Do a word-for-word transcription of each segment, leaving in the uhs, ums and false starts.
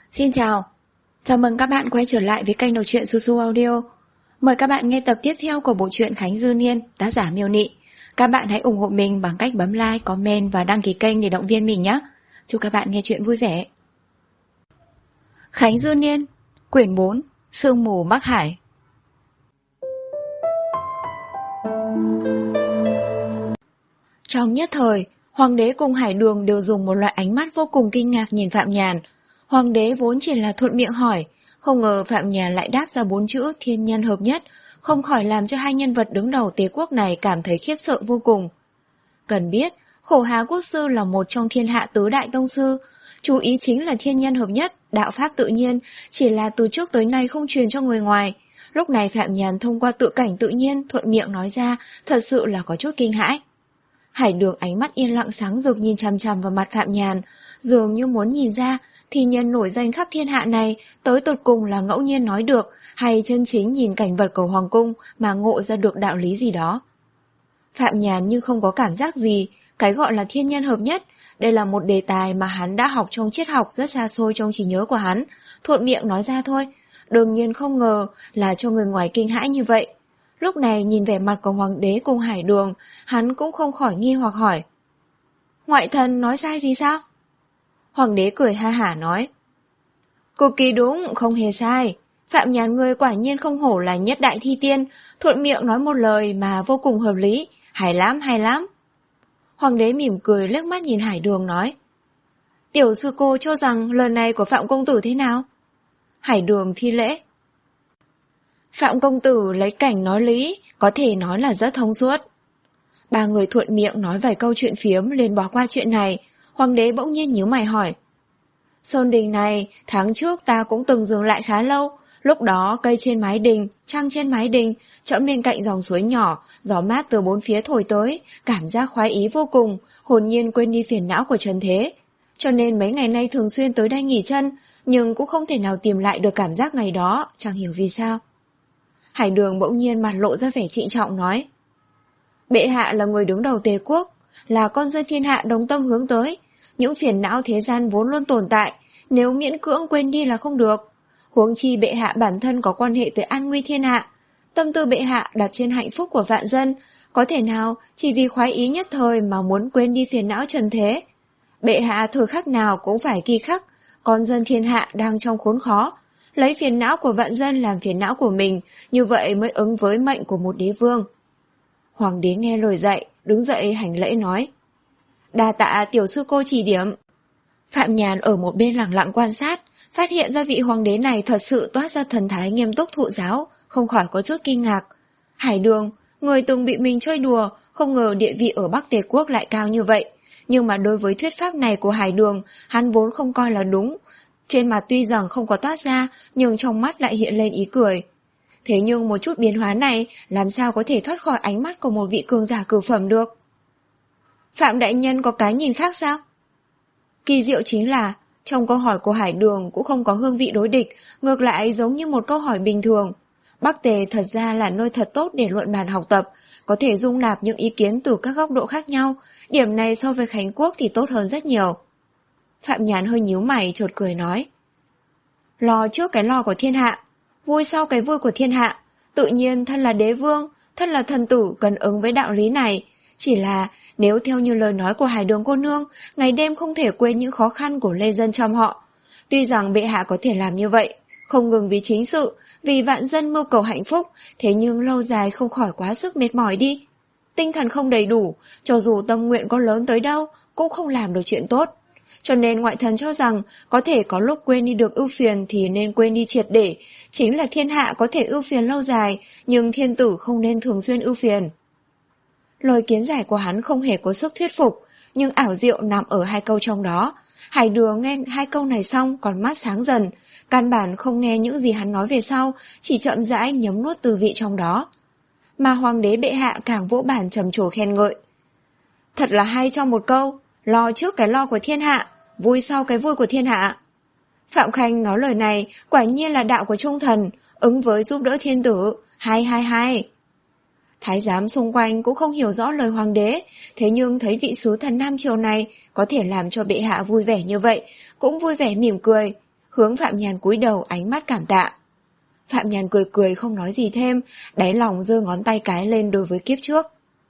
Xin chào, chào mừng các bạn quay trở lại với kênh đọc truyện Su Su Audio. Mời các bạn nghe tập tiếp theo của bộ truyện Khánh Dư Niên, tác giả Miêu Nị. Các bạn hãy ủng hộ mình bằng cách bấm like, comment và đăng ký kênh để động viên mình nhé. Chúc các bạn nghe truyện vui vẻ. Khánh Dư Niên, quyển bốn, Sương mù Bắc Hải. Trong nhất thời, Hoàng đế cùng Hải Đường đều dùng một loại ánh mắt vô cùng kinh ngạc nhìn Phạm Nhàn. Hoàng đế vốn chỉ là thuận miệng hỏi, không ngờ Phạm Nhàn lại đáp ra bốn chữ thiên nhân hợp nhất, không khỏi làm cho hai nhân vật đứng đầu Tế quốc này cảm thấy khiếp sợ vô cùng. Cần biết, Khổ Hà Quốc Sư là một trong thiên hạ tứ đại tông sư, chú ý chính là thiên nhân hợp nhất, đạo pháp tự nhiên, chỉ là từ trước tới nay không truyền cho người ngoài. Lúc này Phạm Nhàn thông qua tự cảnh tự nhiên thuận miệng nói ra, thật sự là có chút kinh hãi. Hải Đường ánh mắt yên lặng sáng rực nhìn chằm chằm vào mặt Phạm Nhàn, dường như muốn nhìn ra thì nhân nổi danh khắp thiên hạ này tới tột cùng là ngẫu nhiên nói được hay chân chính nhìn cảnh vật của Hoàng cung mà ngộ ra được đạo lý gì đó. Phạm Nhàn như không có cảm giác gì, cái gọi là thiên nhân hợp nhất, đây là một đề tài mà hắn đã học trong triết học rất xa xôi trong trí nhớ của hắn, thuận miệng nói ra thôi, đương nhiên không ngờ là cho người ngoài kinh hãi như vậy. Lúc này nhìn vẻ mặt của Hoàng đế cùng Hải Đường, hắn cũng không khỏi nghi hoặc hỏi. Ngoại thần nói sai gì sao? Hoàng đế cười ha hả nói. Cực kỳ đúng, không hề sai. Phạm Nhàn ngươi quả nhiên không hổ là nhất đại thi tiên, thuận miệng nói một lời mà vô cùng hợp lý, hay lắm, hay lắm. Hoàng đế mỉm cười liếc mắt nhìn Hải Đường nói. Tiểu sư cô cho rằng lời này của Phạm công tử thế nào? Hải Đường thi lễ. Phạm công tử lấy cảnh nói lý, có thể nói là rất thông suốt. Ba người thuận miệng nói vài câu chuyện phiếm liền bỏ qua chuyện này. Hoàng đế bỗng nhiên nhíu mày hỏi. Sơn đình này, tháng trước ta cũng từng dừng lại khá lâu. Lúc đó cây trên mái đình, trăng trên mái đình, chợ bên cạnh dòng suối nhỏ, gió mát từ bốn phía thổi tới, cảm giác khoái ý vô cùng, hồn nhiên quên đi phiền não của trần thế. Cho nên mấy ngày nay thường xuyên tới đây nghỉ chân, nhưng cũng không thể nào tìm lại được cảm giác ngày đó, chẳng hiểu vì sao. Hải Đường bỗng nhiên mặt lộ ra vẻ trịnh trọng nói. Bệ hạ là người đứng đầu Tế quốc, là con dân thiên hạ đồng tâm hướng tới. Những phiền não thế gian vốn luôn tồn tại, nếu miễn cưỡng quên đi là không được. Huống chi bệ hạ bản thân có quan hệ tới an nguy thiên hạ. Tâm tư bệ hạ đặt trên hạnh phúc của vạn dân, có thể nào chỉ vì khoái ý nhất thời mà muốn quên đi phiền não trần thế. Bệ hạ thời khắc nào cũng phải ghi khắc, con dân thiên hạ đang trong khốn khó. Lấy phiền não của vạn dân làm phiền não của mình, như vậy mới ứng với mệnh của một đế vương. Hoàng đế nghe lời dạy, đứng dậy hành lễ nói. Đa tạ tiểu sư cô chỉ điểm. Phạm Nhàn ở một bên lặng lặng quan sát, phát hiện ra vị hoàng đế này thật sự toát ra thần thái nghiêm túc thụ giáo, không khỏi có chút kinh ngạc. Hải Đường, người từng bị mình chơi đùa, không ngờ địa vị ở Bắc Tề quốc lại cao như vậy. Nhưng mà đối với thuyết pháp này của Hải Đường, hắn vốn không coi là đúng. Trên mặt tuy rằng không có toát ra, nhưng trong mắt lại hiện lên ý cười. Thế nhưng một chút biến hóa này làm sao có thể thoát khỏi ánh mắt của một vị cường giả cửu phẩm được? Phạm đại nhân có cái nhìn khác sao? Kỳ diệu chính là, trong câu hỏi của Hải Đường cũng không có hương vị đối địch, ngược lại giống như một câu hỏi bình thường. Bắc Tề thật ra là nơi thật tốt để luận bàn học tập, có thể dung nạp những ý kiến từ các góc độ khác nhau, điểm này so với Khánh Quốc thì tốt hơn rất nhiều. Phạm Nhàn hơi nhíu mày chột cười nói. Lo trước cái lo của thiên hạ, vui sau cái vui của thiên hạ, tự nhiên thân là đế vương, thân là thần tử cần ứng với đạo lý này. Chỉ là nếu theo như lời nói của Hải Đường cô nương, ngày đêm không thể quên những khó khăn của lê dân trong họ. Tuy rằng bệ hạ có thể làm như vậy, không ngừng vì chính sự, vì vạn dân mưu cầu hạnh phúc, thế nhưng lâu dài không khỏi quá sức mệt mỏi đi. Tinh thần không đầy đủ, cho dù tâm nguyện có lớn tới đâu, cũng không làm được chuyện tốt. Cho nên ngoại thần cho rằng có thể có lúc quên đi được ưu phiền thì nên quên đi triệt để, chính là thiên hạ có thể ưu phiền lâu dài, nhưng thiên tử không nên thường xuyên ưu phiền. Lời kiến giải của hắn không hề có sức thuyết phục, nhưng ảo diệu nằm ở hai câu trong đó. Hải Đường nghe hai câu này xong còn mắt sáng dần, căn bản không nghe những gì hắn nói về sau, chỉ chậm rãi nhấm nuốt từ vị trong đó. Mà hoàng đế bệ hạ càng vỗ bản trầm trồ khen ngợi. Thật là hay trong một câu, lo trước cái lo của thiên hạ, vui sau cái vui của thiên hạ. Phạm Khanh nói lời này quả nhiên là đạo của trung thần, ứng với giúp đỡ thiên tử, hay hay hay. Thái giám xung quanh cũng không hiểu rõ lời hoàng đế, thế nhưng thấy vị sứ thần Nam Triều này có thể làm cho bệ hạ vui vẻ như vậy, cũng vui vẻ mỉm cười. hướng Phạm Nhàn cúi đầu ánh mắt cảm tạ. Phạm Nhàn cười cười không nói gì thêm, đáy lòng giơ ngón tay cái lên đối với kiếp trước.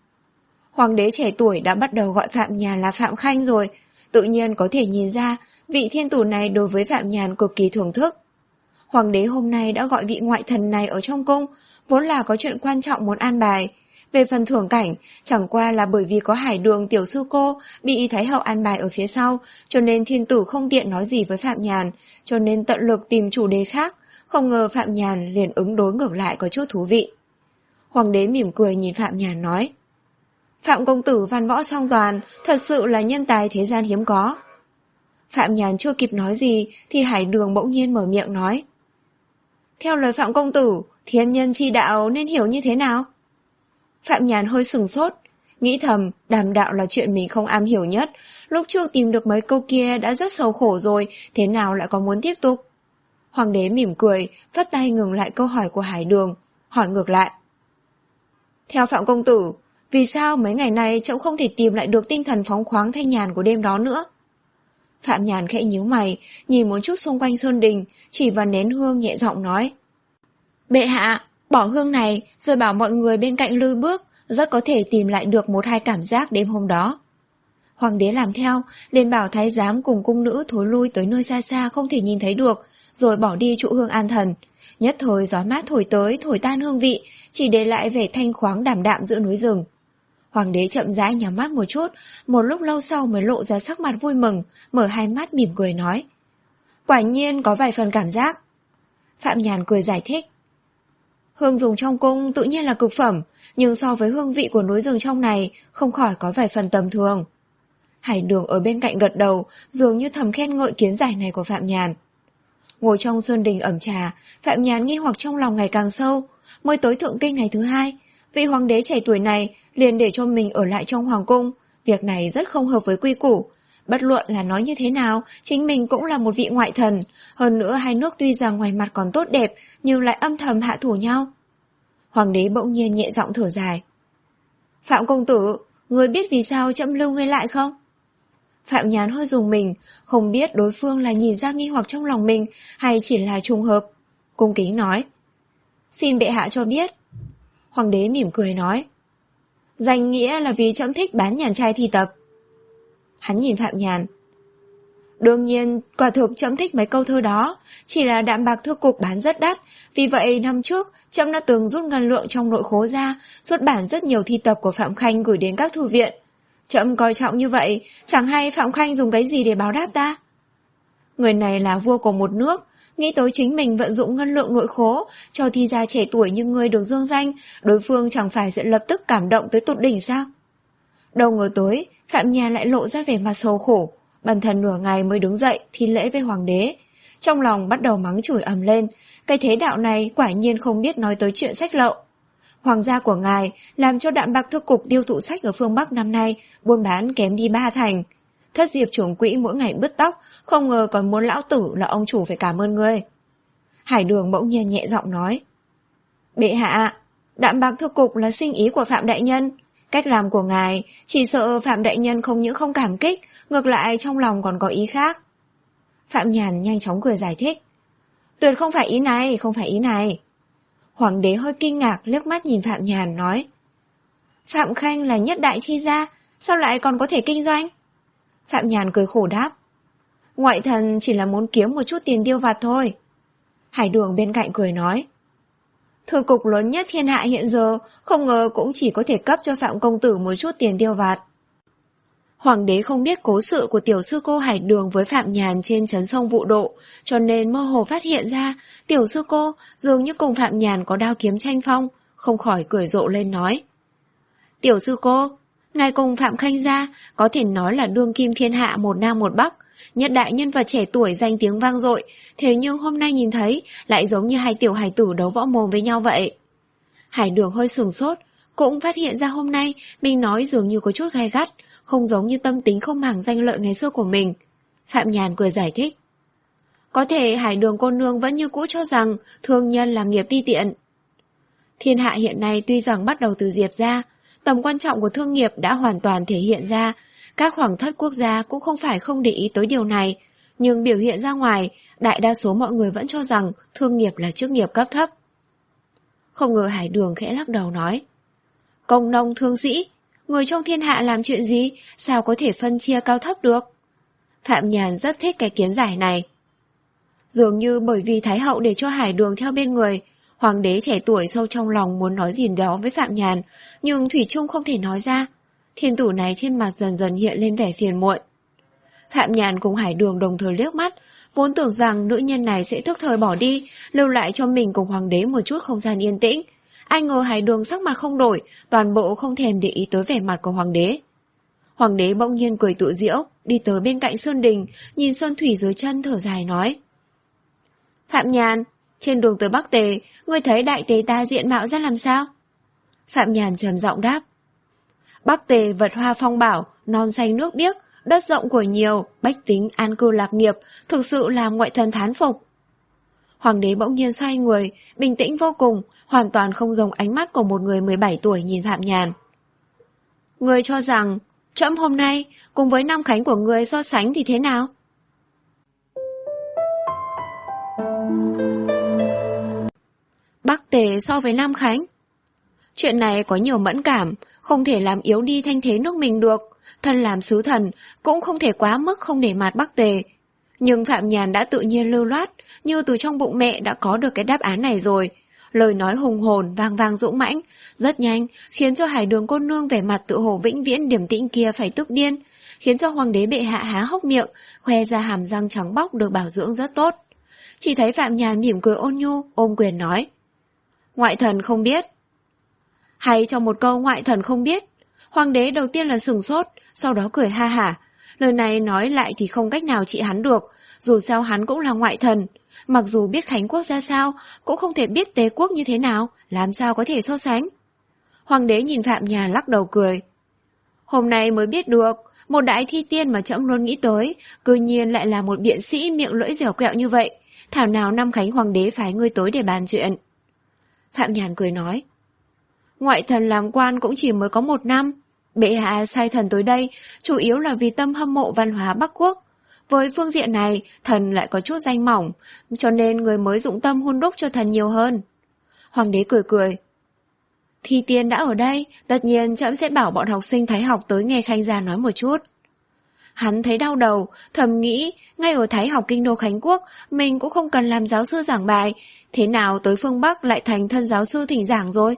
Hoàng đế trẻ tuổi đã bắt đầu gọi Phạm Nhàn là Phạm Khanh rồi, tự nhiên có thể nhìn ra vị thiên tử này đối với Phạm Nhàn cực kỳ thưởng thức. Hoàng đế hôm nay đã gọi vị ngoại thần này ở trong cung, vốn là có chuyện quan trọng muốn an bài. Về phần thưởng cảnh, chẳng qua là bởi vì có Hải Đường tiểu sư cô bị Thái hậu an bài ở phía sau, cho nên thiên tử không tiện nói gì với Phạm Nhàn, cho nên tận lực tìm chủ đề khác, không ngờ Phạm Nhàn liền ứng đối ngược lại có chút thú vị. Hoàng đế mỉm cười nhìn Phạm Nhàn nói: Phạm công tử văn võ song toàn, thật sự là nhân tài thế gian hiếm có. Phạm Nhàn chưa kịp nói gì thì Hải Đường bỗng nhiên mở miệng nói: Theo lời Phạm công tử, thiên nhân chi đạo nên hiểu như thế nào? Phạm Nhàn hơi sừng sốt, nghĩ thầm đàm đạo là chuyện mình không am hiểu nhất, lúc trước tìm được mấy câu kia đã rất sầu khổ rồi, thế nào lại còn muốn tiếp tục? Hoàng đế mỉm cười, phất tay ngừng lại câu hỏi của Hải Đường, hỏi ngược lại: Theo Phạm công tử, vì sao mấy ngày nay trẫm không thể tìm lại được tinh thần phóng khoáng thanh nhàn của đêm đó nữa? Phạm Nhàn khẽ nhíu mày, nhìn một chút xung quanh sơn đình, chỉ vào nén hương nhẹ giọng nói: Bệ hạ, bỏ hương này rồi bảo mọi người bên cạnh lui bước, rất có thể tìm lại được một hai cảm giác đêm hôm đó. Hoàng đế làm theo, liền bảo thái giám cùng cung nữ thối lui tới nơi xa xa không thể nhìn thấy được, rồi bỏ đi trụ hương an thần. Nhất thời gió mát thổi tới, thổi tan hương vị, chỉ để lại vẻ thanh khoáng đảm đạm giữa núi rừng. Hoàng đế chậm rãi nhắm mắt một chút, một lúc lâu sau mới lộ ra sắc mặt vui mừng, mở hai mắt mỉm cười nói: Quả nhiên có vài phần cảm giác. Phạm Nhàn cười giải thích: Hương dùng trong cung tự nhiên là cực phẩm, nhưng so với hương vị của núi rừng trong này không khỏi có vài phần tầm thường. Hải Đường ở bên cạnh gật đầu, dường như thầm khen ngợi kiến giải này của Phạm Nhàn. Ngồi trong sơn đình ẩm trà, Phạm Nhàn nghi hoặc trong lòng ngày càng sâu. Mới tới thượng kinh ngày thứ hai, vị hoàng đế trẻ tuổi này liền để cho mình ở lại trong hoàng cung. Việc này rất không hợp với quy củ. Bất luận là nói như thế nào, chính mình cũng là một vị ngoại thần. Hơn nữa hai nước tuy rằng ngoài mặt còn tốt đẹp, nhưng lại âm thầm hạ thủ nhau. Hoàng đế bỗng nhiên nhẹ giọng thở dài: Phạm công tử, người biết vì sao trẫm lưu ngươi lại không? Phạm Nhàn hơi rùng mình, không biết đối phương là nhìn ra nghi hoặc trong lòng mình hay chỉ là trùng hợp. Cung kính nói: Xin bệ hạ cho biết. Hoàng đế mỉm cười nói: Danh nghĩa là vì trẫm thích bán nhàn trai thi tập. Hắn nhìn Phạm Nhàn: Đương nhiên, quả thực trẫm thích mấy câu thơ đó, chỉ là đạm bạc thư cục bán rất đắt, vì vậy năm trước trẫm đã từng rút ngân lượng trong nội khố ra, xuất bản rất nhiều thi tập của Phạm Khanh gửi đến các thư viện. Trẫm coi trọng như vậy, chẳng hay Phạm Khanh dùng cái gì để báo đáp ta? Người này là vua của một nước, nghĩ tới chính mình vận dụng ngân lượng nội khố cho thi gia trẻ tuổi như ngươi được dương danh, đối phương chẳng phải sẽ lập tức cảm động tới tột đỉnh sao? Đâu ngờ tới, Phạm Nhàn lại lộ ra vẻ mặt sầu khổ, bần thần nửa ngày mới đứng dậy thi lễ với hoàng đế. Trong lòng bắt đầu mắng chửi ầm lên, cái thế đạo này quả nhiên không biết nói tới chuyện sách lậu. Hoàng gia của ngài làm cho đạm bạc thư cục tiêu thụ sách ở phương Bắc năm nay buôn bán kém đi ba thành. Thất Diệp trưởng quỹ mỗi ngày bứt tóc, không ngờ còn muốn lão tử là ông chủ phải cảm ơn ngươi. Hải Đường bỗng nhiên nhẹ giọng nói: Bệ hạ, đạm bạc thư cục là sinh ý của Phạm đại nhân, cách làm của ngài chỉ sợ Phạm đại nhân không những không cảm kích, ngược lại trong lòng còn có ý khác. Phạm Nhàn nhanh chóng cười giải thích: Tuyệt không phải ý này, không phải ý này. Hoàng đế hơi kinh ngạc liếc mắt nhìn Phạm Nhàn nói: Phạm Khanh là nhất đại thi gia, sao lại còn có thể kinh doanh? Phạm Nhàn cười khổ đáp: Ngoại thần chỉ là muốn kiếm một chút tiền tiêu vặt thôi. Hải Đường bên cạnh cười nói: Thư cục lớn nhất thiên hạ hiện giờ, không ngờ cũng chỉ có thể cấp cho Phạm công tử một chút tiền tiêu vặt. Hoàng đế không biết cố sự của tiểu sư cô Hải Đường với Phạm Nhàn trên trấn sông Vụ Độ, cho nên mơ hồ phát hiện ra tiểu sư cô dường như cùng Phạm Nhàn có đao kiếm tranh phong, không khỏi cười rộ lên nói: Tiểu sư cô, ngài cùng Phạm Khanh gia có thể nói là đương kim thiên hạ một nam một bắc, nhất đại nhân vật trẻ tuổi danh tiếng vang dội, thế nhưng hôm nay nhìn thấy lại giống như hai tiểu hài tử đấu võ mồm với nhau vậy. Hải Đường hơi sửng sốt, cũng phát hiện ra hôm nay mình nói dường như có chút gay gắt, không giống như tâm tính không màng danh lợi ngày xưa của mình. Phạm Nhàn cười giải thích: Có thể Hải Đường cô nương vẫn như cũ cho rằng thương nhân là nghiệp ti tiện. Thiên hạ hiện nay tuy rằng bắt đầu từ Diệp gia, tầm quan trọng của thương nghiệp đã hoàn toàn thể hiện ra, các hoàng thất quốc gia cũng không phải không để ý tới điều này, nhưng biểu hiện ra ngoài đại đa số mọi người vẫn cho rằng thương nghiệp là chức nghiệp cấp thấp. Không ngờ Hải Đường khẽ lắc đầu nói, công nông thương sĩ, người trong thiên hạ làm chuyện gì, sao có thể phân chia cao thấp được? Phạm Nhàn rất thích cái kiến giải này. Dường như bởi vì Thái hậu để cho Hải Đường theo bên người, hoàng đế trẻ tuổi sâu trong lòng muốn nói gì đó với Phạm Nhàn, nhưng thủy chung không thể nói ra. Thiên tử này trên mặt dần dần hiện lên vẻ phiền muộn. Phạm Nhàn cùng Hải Đường đồng thời liếc mắt, vốn tưởng rằng nữ nhân này sẽ thức thời bỏ đi, lưu lại cho mình cùng hoàng đế một chút không gian yên tĩnh. Ai ngờ Hải Đường sắc mặt không đổi, toàn bộ không thèm để ý tới vẻ mặt của hoàng đế. Hoàng đế bỗng nhiên cười tự giễu, đi tới bên cạnh sơn đình, nhìn sơn thủy dưới chân thở dài nói, Phạm Nhàn, trên đường tới Bắc Tề, ngươi thấy đại tề ta diện mạo ra làm sao? Phạm Nhàn trầm giọng đáp, Bắc Tề vật hoa phong bảo, non xanh nước biếc, đất rộng của nhiều, bách tính an cư lạc nghiệp, thực sự làm ngoại thần thán phục. Hoàng đế bỗng nhiên xoay người, bình tĩnh vô cùng, hoàn toàn không giống ánh mắt của một người mười bảy tuổi nhìn Phạm Nhàn. Ngươi cho rằng, trẫm hôm nay, cùng với năm khánh của ngươi so sánh thì thế nào? Bắc Tề so với Nam Khánh. Chuyện này có nhiều mẫn cảm, không thể làm yếu đi thanh thế nước mình được. Thân làm sứ thần, cũng không thể quá mức không để mặt Bắc Tề. Nhưng Phạm Nhàn đã tự nhiên lưu loát, như từ trong bụng mẹ đã có được cái đáp án này rồi. Lời nói hùng hồn, vang vang dũng mãnh, rất nhanh, khiến cho Hải Đường cô nương vẻ mặt tự hồ vĩnh viễn điềm tĩnh kia phải tức điên, khiến cho hoàng đế bệ hạ há hốc miệng, khoe ra hàm răng trắng bóc được bảo dưỡng rất tốt. Chỉ thấy Phạm Nhàn mỉm cười ôn nhu, ôm quyền nói, ngoại thần không biết. Hay trong một câu ngoại thần không biết, hoàng đế đầu tiên là sửng sốt, sau đó cười ha hả. Lời này nói lại thì không cách nào trị hắn được, dù sao hắn cũng là ngoại thần. Mặc dù biết Khánh quốc ra sao, cũng không thể biết Tề quốc như thế nào, làm sao có thể so sánh. Hoàng đế nhìn Phạm Nhàn lắc đầu cười. Hôm nay mới biết được, một đại thi tiên mà trẫm luôn nghĩ tới, cư nhiên lại là một biện sĩ miệng lưỡi dẻo quẹo như vậy. Thảo nào năm Khánh hoàng đế phái ngươi tới để bàn chuyện. Phạm Nhàn cười nói, ngoại thần làm quan cũng chỉ mới có một năm. Bệ hạ sai thần tới đây, chủ yếu là vì tâm hâm mộ văn hóa Bắc Quốc. Với phương diện này, thần lại có chút danh mỏng, cho nên người mới dụng tâm hun đúc cho thần nhiều hơn. Hoàng đế cười cười. Thi tiên đã ở đây, tất nhiên trẫm sẽ bảo bọn học sinh Thái học tới nghe Khanh gia nói một chút. Hắn thấy đau đầu, thầm nghĩ, ngay ở Thái học kinh đô Khánh Quốc, mình cũng không cần làm giáo sư giảng bài, thế nào tới phương Bắc lại thành thân giáo sư thỉnh giảng rồi.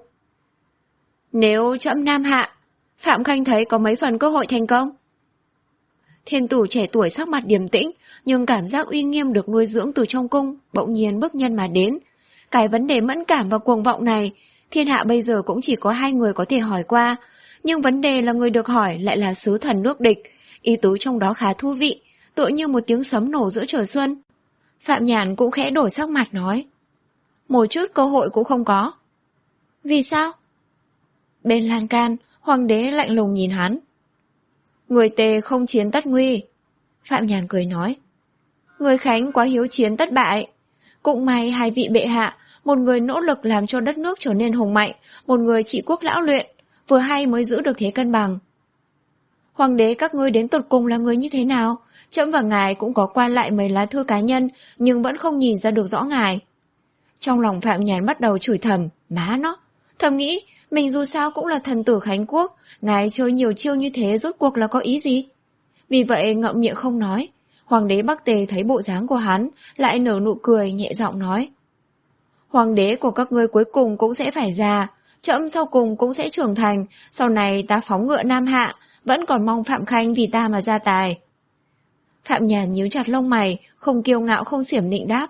Nếu trẫm nam hạ, Phạm Khanh thấy có mấy phần cơ hội thành công. Thiên tử trẻ tuổi sắc mặt điềm tĩnh, nhưng cảm giác uy nghiêm được nuôi dưỡng từ trong cung, bỗng nhiên bước nhân mà đến. Cái vấn đề mẫn cảm và cuồng vọng này, thiên hạ bây giờ cũng chỉ có hai người có thể hỏi qua, nhưng vấn đề là người được hỏi lại là sứ thần nước địch, ý tứ trong đó khá thú vị, tựa như một tiếng sấm nổ giữa trời xuân. Phạm Nhàn cũng khẽ đổi sắc mặt nói, một chút cơ hội cũng không có. Vì sao? Bên lan can, hoàng đế lạnh lùng nhìn hắn. Người Tề không chiến tất nguy. Phạm Nhàn cười nói, người Khánh quá hiếu chiến tất bại. Cũng may hai vị bệ hạ, một người nỗ lực làm cho đất nước trở nên hùng mạnh, một người trị quốc lão luyện, vừa hay mới giữ được thế cân bằng. Hoàng đế các ngươi đến tột cùng là người như thế nào? Trẫm và ngài cũng có qua lại mấy lá thư cá nhân, nhưng vẫn không nhìn ra được rõ ngài. Trong lòng Phạm Nhàn bắt đầu chửi thầm, má nó, thầm nghĩ, mình dù sao cũng là thần tử Khánh quốc, ngài chơi nhiều chiêu như thế rốt cuộc là có ý gì? Vì vậy ngậm miệng không nói. Hoàng đế Bắc Tề thấy bộ dáng của hắn, lại nở nụ cười nhẹ giọng nói, hoàng đế của các ngươi cuối cùng cũng sẽ phải già, trẫm sau cùng cũng sẽ trưởng thành, sau này ta phóng ngựa Nam hạ, vẫn còn mong Phạm Khanh vì ta mà ra tài. Phạm Nhàn nhíu chặt lông mày, không kiêu ngạo không xiểm nịnh đáp,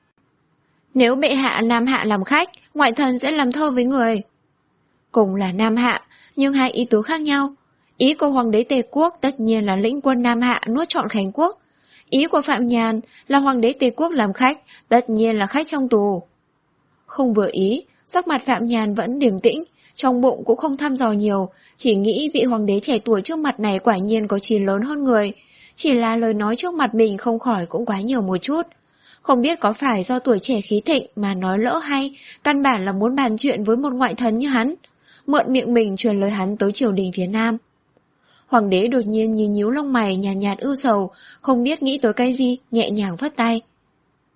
nếu bệ hạ Nam hạ làm khách, ngoại thần sẽ làm thơ với người. Cùng là Nam hạ, nhưng hai ý tứ khác nhau. Ý của hoàng đế Tề quốc tất nhiên là lĩnh quân Nam hạ nuốt trọn Khánh quốc. Ý của Phạm Nhàn là hoàng đế Tề quốc làm khách, tất nhiên là khách trong tù. Không vừa ý, sắc mặt Phạm Nhàn vẫn điềm tĩnh, trong bụng cũng không thăm dò nhiều, chỉ nghĩ vị hoàng đế trẻ tuổi trước mặt này quả nhiên có chí lớn hơn người. Chỉ là lời nói trước mặt mình không khỏi cũng quá nhiều một chút. Không biết có phải do tuổi trẻ khí thịnh mà nói lỡ hay, căn bản là muốn bàn chuyện với một ngoại thần như hắn, mượn miệng mình truyền lời hắn tới triều đình phía Nam. Hoàng đế đột nhiên nhíu nhíu lông mày nhàn nhạt, nhạt ưu sầu, không biết nghĩ tới cái gì, nhẹ nhàng vất tay.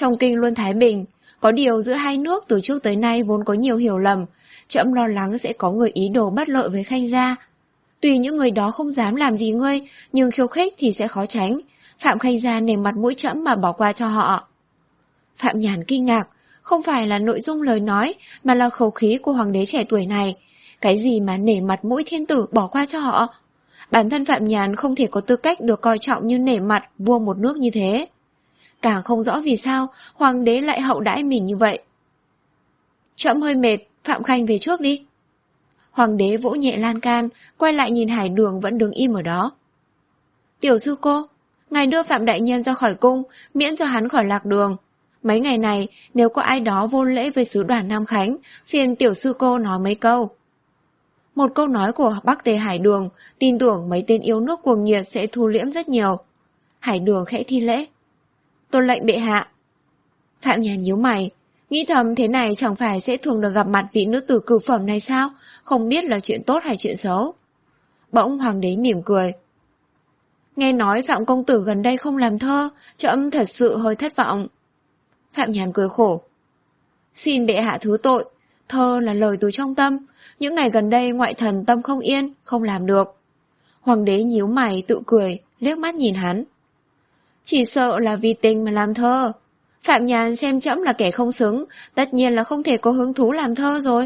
Trong kinh luôn thái bình, có điều giữa hai nước từ trước tới nay vốn có nhiều hiểu lầm, trẫm lo lắng sẽ có người ý đồ bất lợi với Khanh gia. Tuy những người đó không dám làm gì ngươi, nhưng khiêu khích thì sẽ khó tránh. Phạm Khanh gia nể mặt mũi trẫm mà bỏ qua cho họ. Phạm Nhàn kinh ngạc, không phải là nội dung lời nói, mà là khẩu khí của hoàng đế trẻ tuổi này. Cái gì mà nể mặt mũi thiên tử bỏ qua cho họ? Bản thân Phạm Nhàn không thể có tư cách được coi trọng như nể mặt vua một nước như thế. Càng không rõ vì sao hoàng đế lại hậu đãi mình như vậy. Trẫm hơi mệt, Phạm Khanh về trước đi. Hoàng đế vỗ nhẹ lan can, quay lại nhìn Hải Đường vẫn đứng im ở đó. Tiểu sư cô, ngài đưa Phạm đại nhân ra khỏi cung, miễn cho hắn khỏi lạc đường. Mấy ngày này, nếu có ai đó vô lễ với sứ đoàn Nam Khánh, phiền tiểu sư cô nói mấy câu. Một câu nói của Bắc Tề Hải Đường, tin tưởng mấy tên yêu nước cuồng nhiệt sẽ thu liễm rất nhiều. Hải Đường khẽ thi lễ. Tôn lệnh bệ hạ. Phạm Nhàn nhíu mày, nghĩ thầm thế này chẳng phải sẽ thường được gặp mặt vị nữ tử cửu phẩm này sao, không biết là chuyện tốt hay chuyện xấu. Bỗng hoàng đế mỉm cười. Nghe nói Phạm công tử gần đây không làm thơ, trẫm thật sự hơi thất vọng. Phạm Nhàn cười khổ. Xin bệ hạ thứ tội, thơ là lời từ trong tâm, những ngày gần đây ngoại thần tâm không yên, không làm được. Hoàng đế nhíu mày tự cười, liếc mắt nhìn hắn. Chỉ sợ là vì tình mà làm thơ. Phạm Nhàn xem trẫm là kẻ không xứng, tất nhiên là không thể có hứng thú làm thơ rồi.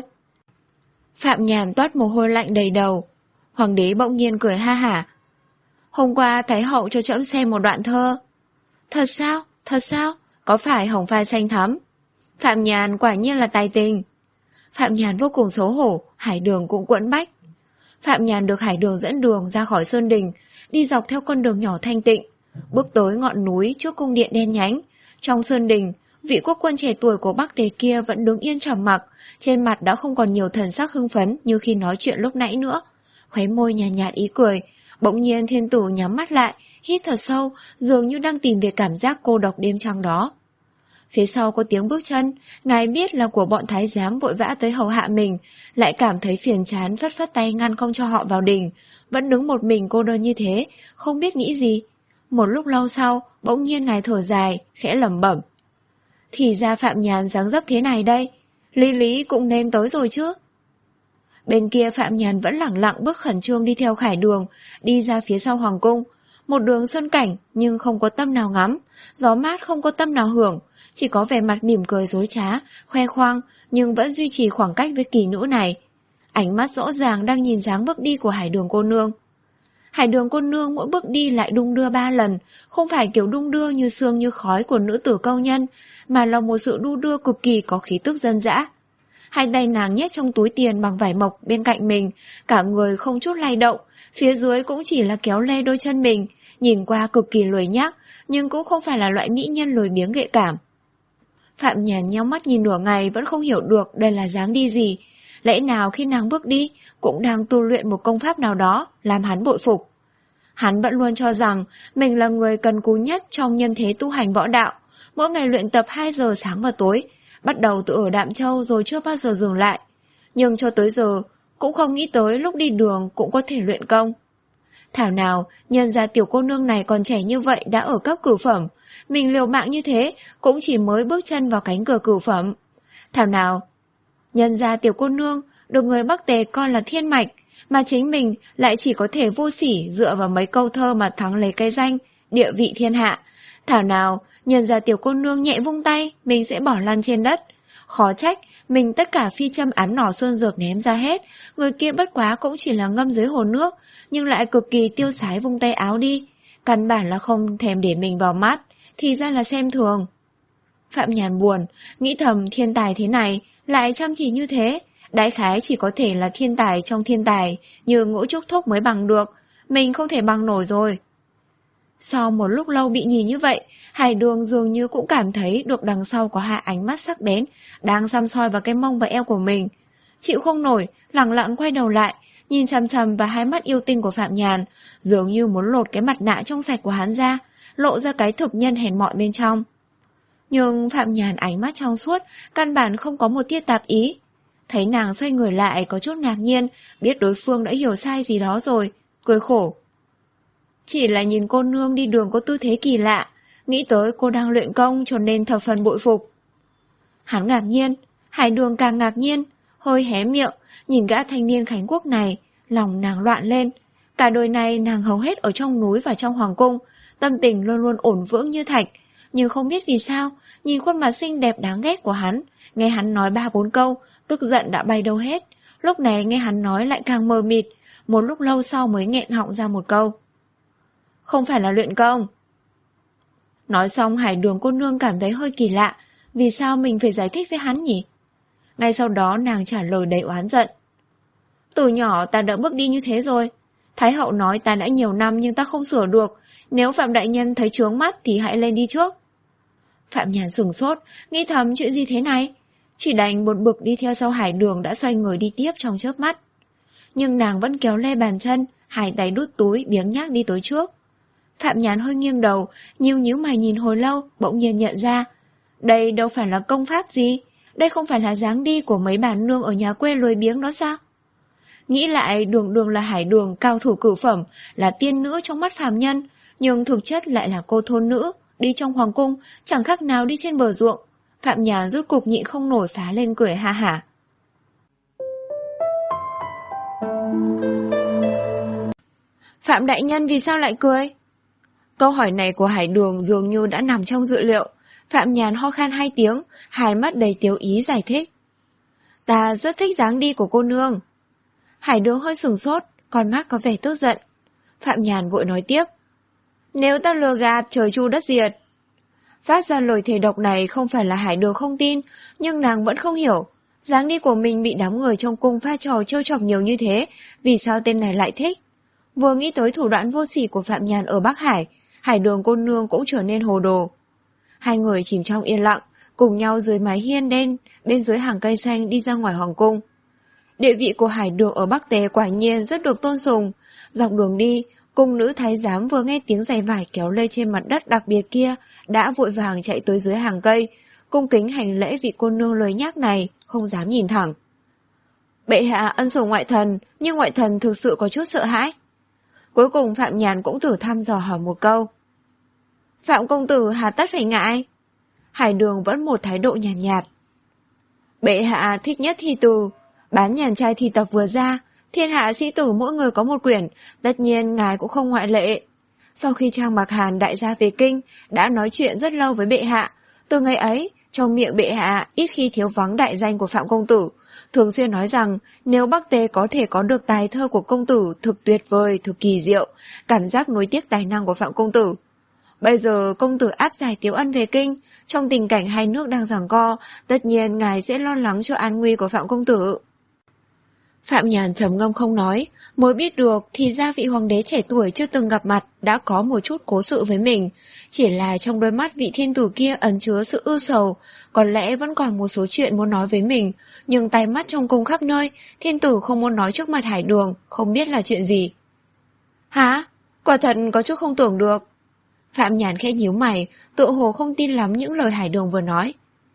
Phạm Nhàn toát mồ hôi lạnh đầy đầu. Hoàng đế bỗng nhiên cười ha hả. Hôm qua Thái hậu cho trẫm xem một đoạn thơ. Thật sao? Thật sao? Có phải hồng pha xanh thắm? Phạm Nhàn quả nhiên là tài tình. Phạm Nhàn vô cùng xấu hổ, Hải Đường cũng quẫn bách. Phạm Nhàn được Hải Đường dẫn đường ra khỏi sơn đình, đi dọc theo con đường nhỏ thanh tịnh, bước tới ngọn núi trước cung điện đen nhánh. Trong sơn đình, vị quốc quân trẻ tuổi của Bắc Tề kia vẫn đứng yên trầm mặc, trên mặt đã không còn nhiều thần sắc hưng phấn như khi nói chuyện lúc nãy nữa. Khóe môi nhàn nhạt, nhạt ý cười. Bỗng nhiên thiên tử nhắm mắt lại, hít thật sâu, dường như đang tìm về cảm giác cô độc đêm trăng đó. Phía sau có tiếng bước chân, ngài biết là của bọn thái giám vội vã tới hầu hạ mình, lại cảm thấy phiền chán phất phất tay ngăn không cho họ vào đình, vẫn đứng một mình cô đơn như thế, không biết nghĩ gì. Một lúc lâu sau, bỗng nhiên ngài thở dài, khẽ lẩm bẩm. Thì ra Phạm Nhàn dáng dấp thế này đây, Lý Lý cũng nên tới rồi chứ. Bên kia Phạm Nhàn vẫn lẳng lặng bước khẩn trương đi theo Khải Đường, đi ra phía sau hoàng cung. Một đường sơn cảnh nhưng không có tâm nào ngắm, gió mát không có tâm nào hưởng, chỉ có vẻ mặt mỉm cười dối trá, khoe khoang nhưng vẫn duy trì khoảng cách với kỳ nữ này. Ánh mắt rõ ràng đang nhìn dáng bước đi của Hải Đường cô nương. Hải Đường cô nương mỗi bước đi lại đung đưa ba lần, không phải kiểu đung đưa như sương như khói của nữ tử câu nhân, mà là một sự đu đưa cực kỳ có khí tức dân dã. Hai tay nàng nhét trong túi tiền bằng vải mộc bên cạnh mình, cả người không chút lay động, phía dưới cũng chỉ là kéo lê đôi chân mình, nhìn qua cực kỳ lười nhác, nhưng cũng không phải là loại mỹ nhân lười biếng gợi cảm. Phạm Nhàn nheo mắt nhìn nửa ngày vẫn không hiểu được đây là dáng đi gì, lẽ nào khi nàng bước đi cũng đang tu luyện một công pháp nào đó làm hắn bội phục. Hắn vẫn luôn cho rằng mình là người cần cù nhất trong nhân thế tu hành võ đạo, mỗi ngày luyện tập hai giờ sáng và tối, bắt đầu từ ở Đạm Châu rồi chưa bao giờ dừng lại. Nhưng cho tới giờ cũng không nghĩ tới lúc đi đường cũng có thể luyện công. Thảo nào nhân ra tiểu cô nương này còn trẻ như vậy đã ở cấp cửu phẩm, mình liều mạng như thế cũng chỉ mới bước chân vào cánh cửa cửu phẩm. Thảo nào nhân ra tiểu cô nương được người Bắc Tề coi là thiên mạch, mà chính mình lại chỉ có thể vô sỉ dựa vào mấy câu thơ mà thắng lấy cái danh địa vị thiên hạ. Thảo nào nhân ra tiểu cô nương nhẹ vung tay mình sẽ bỏ lăn trên đất. Khó trách mình tất cả phi châm án nỏ xuân dược ném ra hết, người kia bất quá cũng chỉ là ngâm dưới hồ nước, nhưng lại cực kỳ tiêu sái vung tay áo đi. Căn bản là không thèm để mình vào mắt, thì ra là xem thường. Phạm Nhàn buồn, nghĩ thầm thiên tài thế này lại chăm chỉ như thế, đại khái chỉ có thể là thiên tài trong thiên tài, như Ngũ Trúc Thúc mới bằng được, mình không thể bằng nổi rồi. Sau một lúc lâu bị nhìn như vậy, Hải Đường dường như cũng cảm thấy được đằng sau có hai ánh mắt sắc bén đang săm soi vào cái mông và eo của mình. Chịu không nổi, lẳng lặng quay đầu lại, nhìn chằm chằm vào hai mắt yêu tinh của Phạm Nhàn, dường như muốn lột cái mặt nạ trong sạch của hắn ra, lộ ra cái thực nhân hèn mọn bên trong. Nhưng Phạm Nhàn ánh mắt trong suốt, căn bản không có một tia tạp ý. Thấy nàng xoay người lại có chút ngạc nhiên, biết đối phương đã hiểu sai gì đó rồi, cười khổ. Chỉ là nhìn cô nương đi đường có tư thế kỳ lạ, Nghĩ tới cô đang luyện công cho nên thập phần bội phục. Hắn ngạc nhiên, Hải Đường càng ngạc nhiên, hơi hé miệng, nhìn gã thanh niên Khánh Quốc này, lòng nàng loạn lên. Cả đời này nàng hầu hết ở trong núi và trong hoàng cung, tâm tình luôn luôn ổn vững như thạch, nhưng không biết vì sao, nhìn khuôn mặt xinh đẹp đáng ghét của hắn, nghe hắn nói ba bốn câu, tức giận đã bay đâu hết. Lúc này nghe hắn nói lại càng mờ mịt, một lúc lâu sau mới nghẹn họng ra một câu. Không phải là luyện công. Nói xong Hải Đường cô nương cảm thấy hơi kỳ lạ, vì sao mình phải giải thích với hắn nhỉ? Ngay sau đó nàng trả lời đầy oán giận. Từ nhỏ ta đã bước đi như thế rồi. Thái hậu nói ta đã nhiều năm nhưng ta không sửa được, nếu Phạm đại nhân thấy chướng mắt thì hãy lên đi trước. Phạm Nhàn sửng sốt, nghĩ thầm chuyện gì thế này? Chỉ đành một bực đi theo sau Hải Đường đã xoay người đi tiếp trong chớp mắt. Nhưng nàng vẫn kéo lê bàn chân, hai tay đút túi biếng nhác đi tới trước. Phạm Nhàn hơi nghiêng đầu, nhíu nhíu mày nhìn hồi lâu, bỗng nhiên nhận ra. Đây đâu phải là công pháp gì, đây không phải là dáng đi của mấy bà nương ở nhà quê lười biếng đó sao? Nghĩ lại Đường Đường là Hải Đường cao thủ cửu phẩm, là tiên nữ trong mắt phàm nhân, nhưng thực chất lại là cô thôn nữ, đi trong hoàng cung, chẳng khác nào đi trên bờ ruộng. Phạm Nhàn rút cục nhịn không nổi phá lên cười ha hả. Phạm đại nhân vì sao lại cười? Câu hỏi này của Hải Đường dường như đã nằm trong dự liệu. Phạm Nhàn ho khan hai tiếng, hai mắt đầy tiếu ý giải thích. Ta rất thích dáng đi của cô nương. Hải Đường hơi sửng sốt, con mắt có vẻ tức giận. Phạm Nhàn vội nói tiếp. Nếu ta lừa gạt trời chu đất diệt. Phát ra lời thề độc này không phải là Hải Đường không tin, nhưng nàng vẫn không hiểu. Dáng đi của mình bị đám người trong cung pha trò trêu chọc nhiều như thế, vì sao tên này lại thích? Vừa nghĩ tới thủ đoạn vô sỉ của Phạm Nhàn ở Bắc Hải, Hải Đường cô nương cũng trở nên hồ đồ. Hai người chìm trong yên lặng, cùng nhau dưới mái hiên đen, bên dưới hàng cây xanh đi ra ngoài hoàng cung. Địa vị của Hải Đường ở Bắc Tề quả nhiên rất được tôn sùng. Dọc đường đi, cung nữ thái giám vừa nghe tiếng giày vải kéo lê trên mặt đất đặc biệt kia, đã vội vàng chạy tới dưới hàng cây, cung kính hành lễ vị cô nương lười nhác này, không dám nhìn thẳng. Bệ hạ ân sủng ngoại thần, nhưng ngoại thần thực sự có chút sợ hãi. Cuối cùng Phạm Nhàn cũng thử thăm dò hỏi một câu. Phạm công tử hà tất phải ngại? Hải Đường vẫn một thái độ nhàn nhạt, nhạt. Bệ hạ thích nhất thi từ, bán nhàn trai thi tập vừa ra, thiên hạ sĩ tử mỗi người có một quyển, tất nhiên ngài cũng không ngoại lệ. Sau khi Trang Mạc Hàn đại gia về kinh, đã nói chuyện rất lâu với bệ hạ, từ ngày ấy, trong miệng bệ hạ ít khi thiếu vắng đại danh của Phạm công tử, thường xuyên nói rằng nếu Bắc Tề có thể có được tài thơ của công tử thực tuyệt vời, thực kỳ diệu, cảm giác nuối tiếc tài năng của Phạm công tử. Bây giờ công tử áp giải Tiếu Ân về kinh, trong tình cảnh hai nước đang giằng co, tất nhiên ngài sẽ lo lắng cho an nguy của Phạm công tử. Phạm Nhàn trầm ngâm không nói, mới biết được thì ra vị hoàng đế trẻ tuổi chưa từng gặp mặt đã có một chút cố sự với mình, chỉ là trong đôi mắt vị thiên tử kia ẩn chứa sự ưu sầu, có lẽ vẫn còn một số chuyện muốn nói với mình, nhưng tai mắt trong cung khắp nơi, thiên tử không muốn nói trước mặt Hải Đường, không biết là chuyện gì. Hả? Quả thật có chút không tưởng được. Phạm Nhàn khẽ nhíu mày, tựa hồ không tin lắm những lời Hải Đường vừa nói.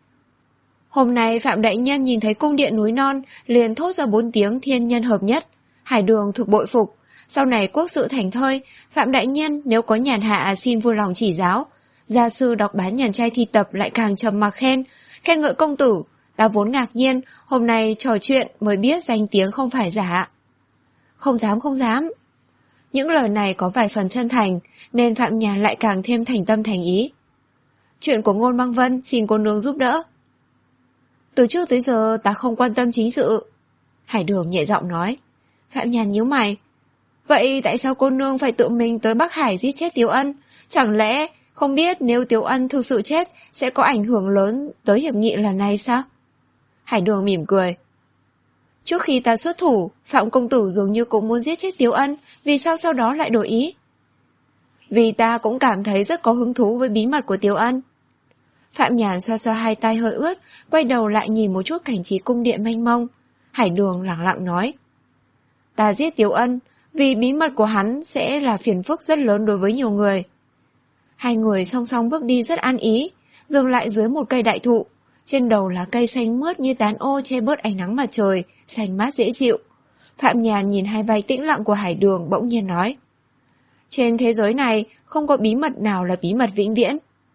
Hôm nay Phạm đại nhân nhìn thấy cung điện núi non, liền thốt ra bốn tiếng thiên nhân hợp nhất. Hải Đường thực bội phục. Sau này quốc sự thành thơi, Phạm đại nhân nếu có nhàn hạ xin vui lòng chỉ giáo. Gia sư đọc bán nhàn trai thi tập lại càng trầm mặc khen, khen ngợi công tử. Ta vốn ngạc nhiên, hôm nay trò chuyện mới biết danh tiếng không phải giả. Không dám không dám. Những lời này có vài phần chân thành, nên Phạm Nhàn lại càng thêm thành tâm thành ý. Chuyện của Ngôn Băng Vân xin cô nương giúp đỡ. Từ trước tới giờ ta không quan tâm chính sự. Hải Đường nhẹ giọng nói. Phạm Nhàn nhíu mày. Vậy tại sao cô nương phải tự mình tới Bắc Hải giết chết Tiếu Ân? Chẳng lẽ không biết nếu Tiếu Ân thực sự chết sẽ có ảnh hưởng lớn tới hiệp nghị lần này sao? Hải Đường mỉm cười. Trước khi ta xuất thủ, Phạm công tử dường như cũng muốn giết chết Tiếu Ân, vì sao sau đó lại đổi ý? Vì ta cũng cảm thấy rất có hứng thú với bí mật của Tiếu Ân. Phạm Nhàn xoa xoa hai tay hơi ướt, quay đầu lại nhìn một chút cảnh trí cung điện mênh mông. Hải Đường lẳng lặng nói. Ta giết Tiếu Ân, vì bí mật của hắn sẽ là phiền phức rất lớn đối với nhiều người. Hai người song song bước đi rất an ý, dừng lại dưới một cây đại thụ. Trên đầu lá cây xanh mướt như tán ô che bớt ánh nắng mặt trời, xanh mát dễ chịu. Phạm Nhàn nhìn hai vai tĩnh lặng của Hải Đường bỗng nhiên nói. Trên thế giới này không có bí mật nào là bí mật vĩnh viễn.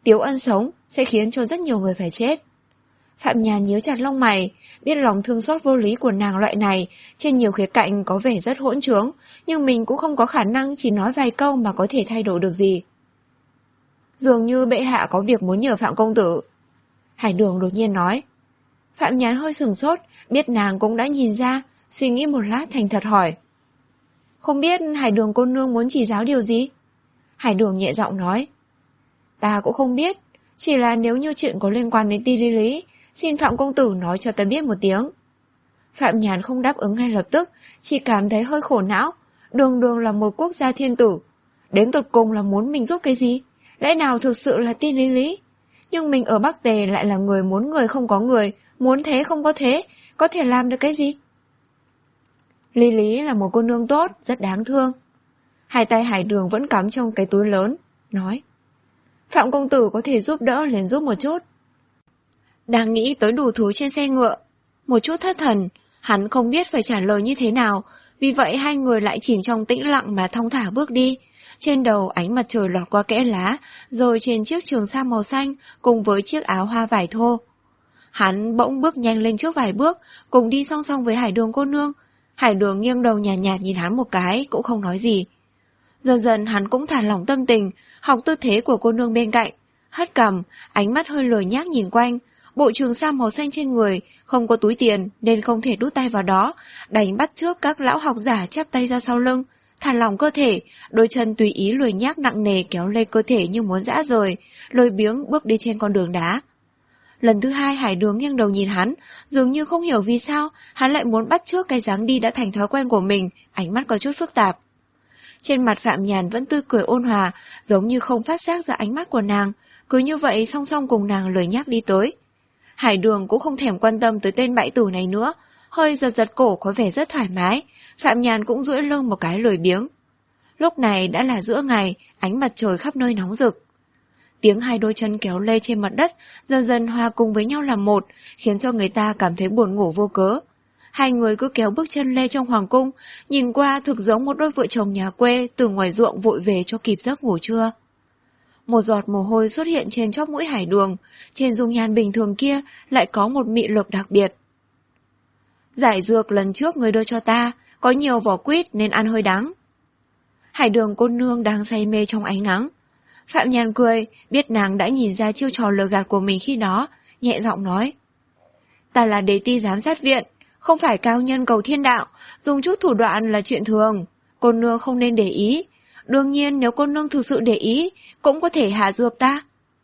Tiếu Ân sống sẽ khiến cho rất nhiều người phải chết. Phạm Nhàn nhíu chặt lông mày, biết lòng thương xót vô lý của nàng loại này trên nhiều khía cạnh có vẻ rất hỗn trướng, nhưng mình cũng không có khả năng chỉ nói vài câu mà có thể thay đổi được gì. Dường như bệ hạ có việc muốn nhờ Phạm công tử. Hải Đường đột nhiên nói. Phạm Nhàn hơi sửng sốt, biết nàng cũng đã nhìn ra, suy nghĩ một lát thành thật hỏi. Không biết Hải Đường cô nương muốn chỉ giáo điều gì? Hải Đường nhẹ giọng nói. Ta cũng không biết, chỉ là nếu như chuyện có liên quan đến ti lý lý, xin Phạm công tử nói cho ta biết một tiếng. Phạm Nhàn không đáp ứng ngay lập tức, chỉ cảm thấy hơi khổ não. Đường Đường là một quốc gia thiên tử, đến tột cùng là muốn mình giúp cái gì? Lẽ nào thực sự là ti lý lý? Nhưng mình ở Bắc Tề lại là người muốn người không có người, muốn thế không có thế, có thể làm được cái gì? Lý Lý là một cô nương tốt, rất đáng thương. Hai tay Hải Đường vẫn cắm trong cái túi lớn, nói. Phạm công tử có thể giúp đỡ liền giúp một chút. Đang nghĩ tới đủ thứ trên xe ngựa, một chút thất thần, hắn không biết phải trả lời như thế nào, vì vậy hai người lại chìm trong tĩnh lặng mà thong thả bước đi. Trên đầu ánh mặt trời lọt qua kẽ lá, rồi trên chiếc trường sam màu xanh cùng với chiếc áo hoa vải thô. Hắn bỗng bước nhanh lên trước vài bước, cùng đi song song với Hải Đường cô nương. Hải Đường nghiêng đầu nhàn nhạt, nhạt nhìn hắn một cái, cũng không nói gì. Dần dần hắn cũng thả lỏng tâm tình, học tư thế của cô nương bên cạnh, hất cằm, ánh mắt hơi lười nhác nhìn quanh. Bộ trường sam màu xanh trên người, không có túi tiền nên không thể đút tay vào đó, đánh bắt trước các lão học giả chắp tay ra sau lưng, thả lỏng cơ thể, đôi chân tùy ý lười nhác nặng nề kéo lê cơ thể như muốn giã rời, lười biếng bước đi trên con đường đá. Lần thứ hai Hải Đường nghiêng đầu nhìn hắn, dường như không hiểu vì sao hắn lại muốn bắt chước cái dáng đi đã thành thói quen của mình, ánh mắt có chút phức tạp. Trên mặt Phạm Nhàn vẫn tươi cười ôn hòa, giống như không phát giác ra ánh mắt của nàng, cứ như vậy song song cùng nàng lười nhác đi tới. Hải Đường cũng không thèm quan tâm tới tên bại tử này nữa, hơi giật giật cổ có vẻ rất thoải mái. Phạm Nhàn cũng duỗi lưng một cái lười biếng. Lúc này đã là giữa ngày, ánh mặt trời khắp nơi nóng rực. Tiếng hai đôi chân kéo lê trên mặt đất dần dần hòa cùng với nhau làm một, khiến cho người ta cảm thấy buồn ngủ vô cớ. Hai người cứ kéo bước chân lê trong hoàng cung, nhìn qua thực giống một đôi vợ chồng nhà quê từ ngoài ruộng vội về cho kịp giấc ngủ trưa. Một giọt mồ hôi xuất hiện trên chóp mũi Hải Đường, trên dung nhan bình thường kia lại có một mị lực đặc biệt. Giải dược lần trước người đưa cho ta, có nhiều vỏ quýt nên ăn hơi đắng. Hải Đường cô nương đang say mê trong ánh nắng. Phạm Nhàn cười, biết nàng đã nhìn ra chiêu trò lừa gạt của mình khi đó, nhẹ giọng nói. Ta là đế ti giám sát viện, không phải cao nhân cầu thiên đạo, dùng chút thủ đoạn là chuyện thường, cô nương không nên để ý. Đương nhiên nếu cô nương thực sự để ý, cũng có thể hạ dược ta.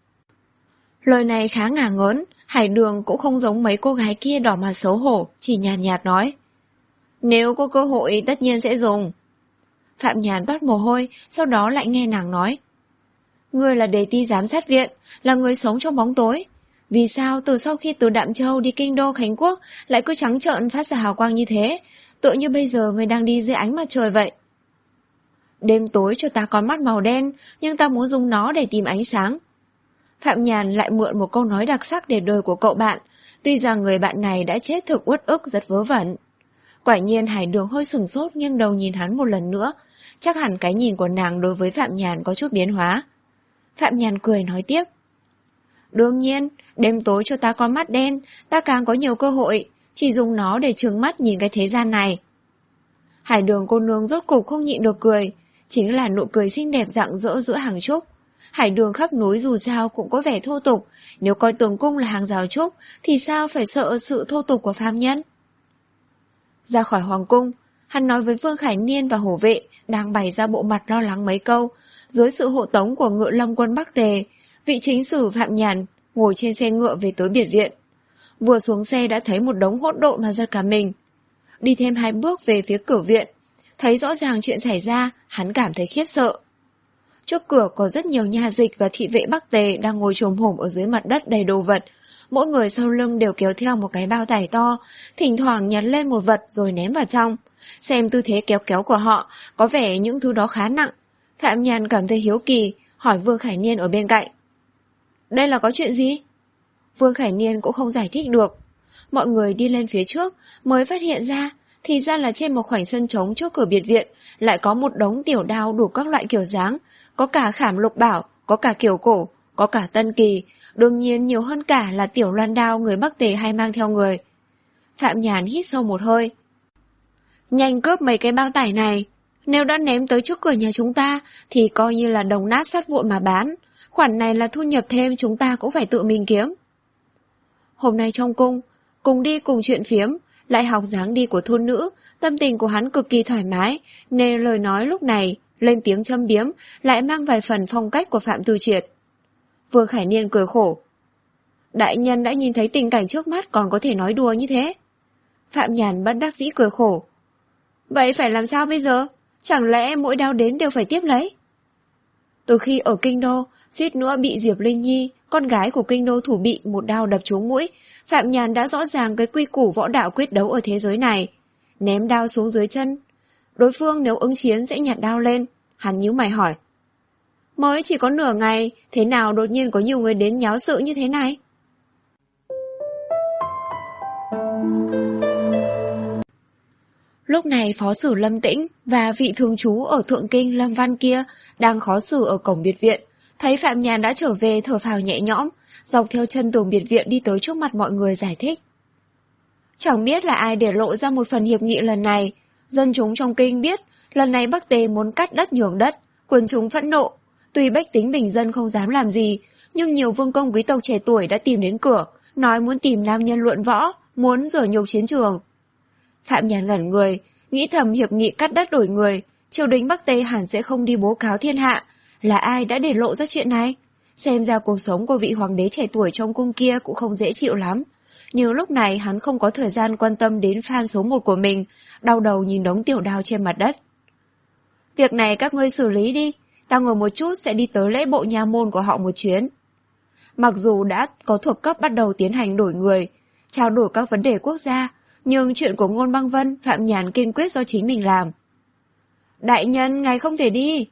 Lời này khá ngả ngớn, Hải Đường cũng không giống mấy cô gái kia đỏ mặt xấu hổ, chỉ nhàn nhạt, nhạt nói. Nếu có cơ hội tất nhiên sẽ dùng. Phạm Nhàn toát mồ hôi, sau đó lại nghe nàng nói. Ngươi là đề ti giám sát viện, là người sống trong bóng tối. Vì sao từ sau khi từ Đạm Châu đi Kinh Đô Khánh Quốc lại cứ trắng trợn phát ra hào quang như thế, tựa như bây giờ ngươi đang đi dưới ánh mặt trời vậy? Đêm tối cho ta con mắt màu đen, nhưng ta muốn dùng nó để tìm ánh sáng. Phạm Nhàn lại mượn một câu nói đặc sắc để đời của cậu bạn, tuy rằng người bạn này đã chết thực uất ức rất vớ vẩn. Quả nhiên Hải Đường hơi sửng sốt nghiêng đầu nhìn hắn một lần nữa, chắc hẳn cái nhìn của nàng đối với Phạm Nhàn có chút biến hóa. Phạm Nhàn cười nói tiếp. Đương nhiên, đêm tối cho ta con mắt đen, ta càng có nhiều cơ hội, chỉ dùng nó để trừng mắt nhìn cái thế gian này. Hải Đường cô nương rốt cục không nhịn được cười, chính là nụ cười xinh đẹp rạng rỡ giữa hàng trúc. Hải Đường khắp núi dù sao cũng có vẻ thô tục, nếu coi tường cung là hàng rào trúc, thì sao phải sợ sự thô tục của phàm nhân? Ra khỏi hoàng cung, hắn nói với Vương Khải Niên và hổ vệ, đang bày ra bộ mặt lo lắng mấy câu. Dưới sự hộ tống của ngự lâm quân Bắc Tề, vị chính sử Phạm Nhàn ngồi trên xe ngựa về tới biệt viện. Vừa xuống xe đã thấy một đống hỗn độn mà giật cả mình. Đi thêm hai bước về phía cửa viện, thấy rõ ràng chuyện xảy ra, hắn cảm thấy khiếp sợ. Trước cửa có rất nhiều nha dịch và thị vệ Bắc Tề đang ngồi chồm hổm ở dưới mặt đất đầy đồ vật. Mỗi người sau lưng đều kéo theo một cái bao tải to, thỉnh thoảng nhặt lên một vật rồi ném vào trong. Xem tư thế kéo kéo của họ, có vẻ những thứ đó khá nặng. Phạm Nhàn cảm thấy hiếu kỳ, hỏi Vương Khải Niên ở bên cạnh. Đây là có chuyện gì? Vương Khải Niên cũng không giải thích được. Mọi người đi lên phía trước mới phát hiện ra, thì ra là trên một khoảnh sân trống trước cửa biệt viện lại có một đống tiểu đao đủ các loại kiểu dáng, có cả khảm lục bảo, có cả kiểu cổ, có cả Tân Kỳ, đương nhiên nhiều hơn cả là tiểu loan đao người Bắc Tề hay mang theo người. Phạm Nhàn hít sâu một hơi. Nhanh cướp mấy cái bao tải này, nếu đã ném tới trước cửa nhà chúng ta thì coi như là đồng nát sắt vụn mà bán, khoản này là thu nhập thêm chúng ta cũng phải tự mình kiếm. Hôm nay trong cung, cùng đi cùng chuyện phiếm, lại học dáng đi của thôn nữ, tâm tình của hắn cực kỳ thoải mái, nên lời nói lúc này lên tiếng châm biếm, lại mang vài phần phong cách của Phạm Tư Triệt. Vương Khải Niên cười khổ. Đại nhân đã nhìn thấy tình cảnh trước mắt còn có thể nói đùa như thế. Phạm Nhàn bất đắc dĩ cười khổ. Vậy phải làm sao bây giờ? Chẳng lẽ mỗi đao đến đều phải tiếp lấy? Từ khi ở kinh đô, suýt nữa bị Diệp Linh Nhi, con gái của kinh đô thủ bị một đao đập trúng mũi, Phạm Nhàn đã rõ ràng cái quy củ võ đạo quyết đấu ở thế giới này. Ném đao xuống dưới chân. Đối phương nếu ứng chiến sẽ nhặt đao lên. Hắn nhíu mày hỏi. Mới chỉ có nửa ngày, thế nào đột nhiên có nhiều người đến nháo sự như thế này? Lúc này phó sử Lâm Tĩnh và vị thường trú ở Thượng Kinh Lâm Văn kia đang khó xử ở cổng biệt viện. Thấy Phạm Nhàn đã trở về thở phào nhẹ nhõm, dọc theo chân tường biệt viện đi tới trước mặt mọi người giải thích. Chẳng biết là ai để lộ ra một phần hiệp nghị lần này. Dân chúng trong kinh biết lần này Bắc Tề muốn cắt đất nhường đất, quần chúng phẫn nộ. Tuy bách tính bình dân không dám làm gì, nhưng nhiều vương công quý tộc trẻ tuổi đã tìm đến cửa, nói muốn tìm nam nhân luận võ, muốn rửa nhục chiến trường. Phạm Nhàn ngẩn người, nghĩ thầm hiệp nghị cắt đất đổi người, triều đình Bắc Tề hẳn sẽ không đi bố cáo thiên hạ. Là ai đã để lộ ra chuyện này? Xem ra cuộc sống của vị hoàng đế trẻ tuổi trong cung kia cũng không dễ chịu lắm. Nhưng lúc này hắn không có thời gian quan tâm đến fan số một của mình, đau đầu nhìn đống tiểu đao trên mặt đất. Việc này các ngươi xử lý đi, tao ngồi một chút sẽ đi tới lễ bộ nha môn của họ một chuyến. Mặc dù đã có thuộc cấp bắt đầu tiến hành đổi người, trao đổi các vấn đề quốc gia, nhưng chuyện của Ngôn Băng Vân, Phạm Nhàn kiên quyết do chính mình làm. Đại nhân, ngài không thể đi.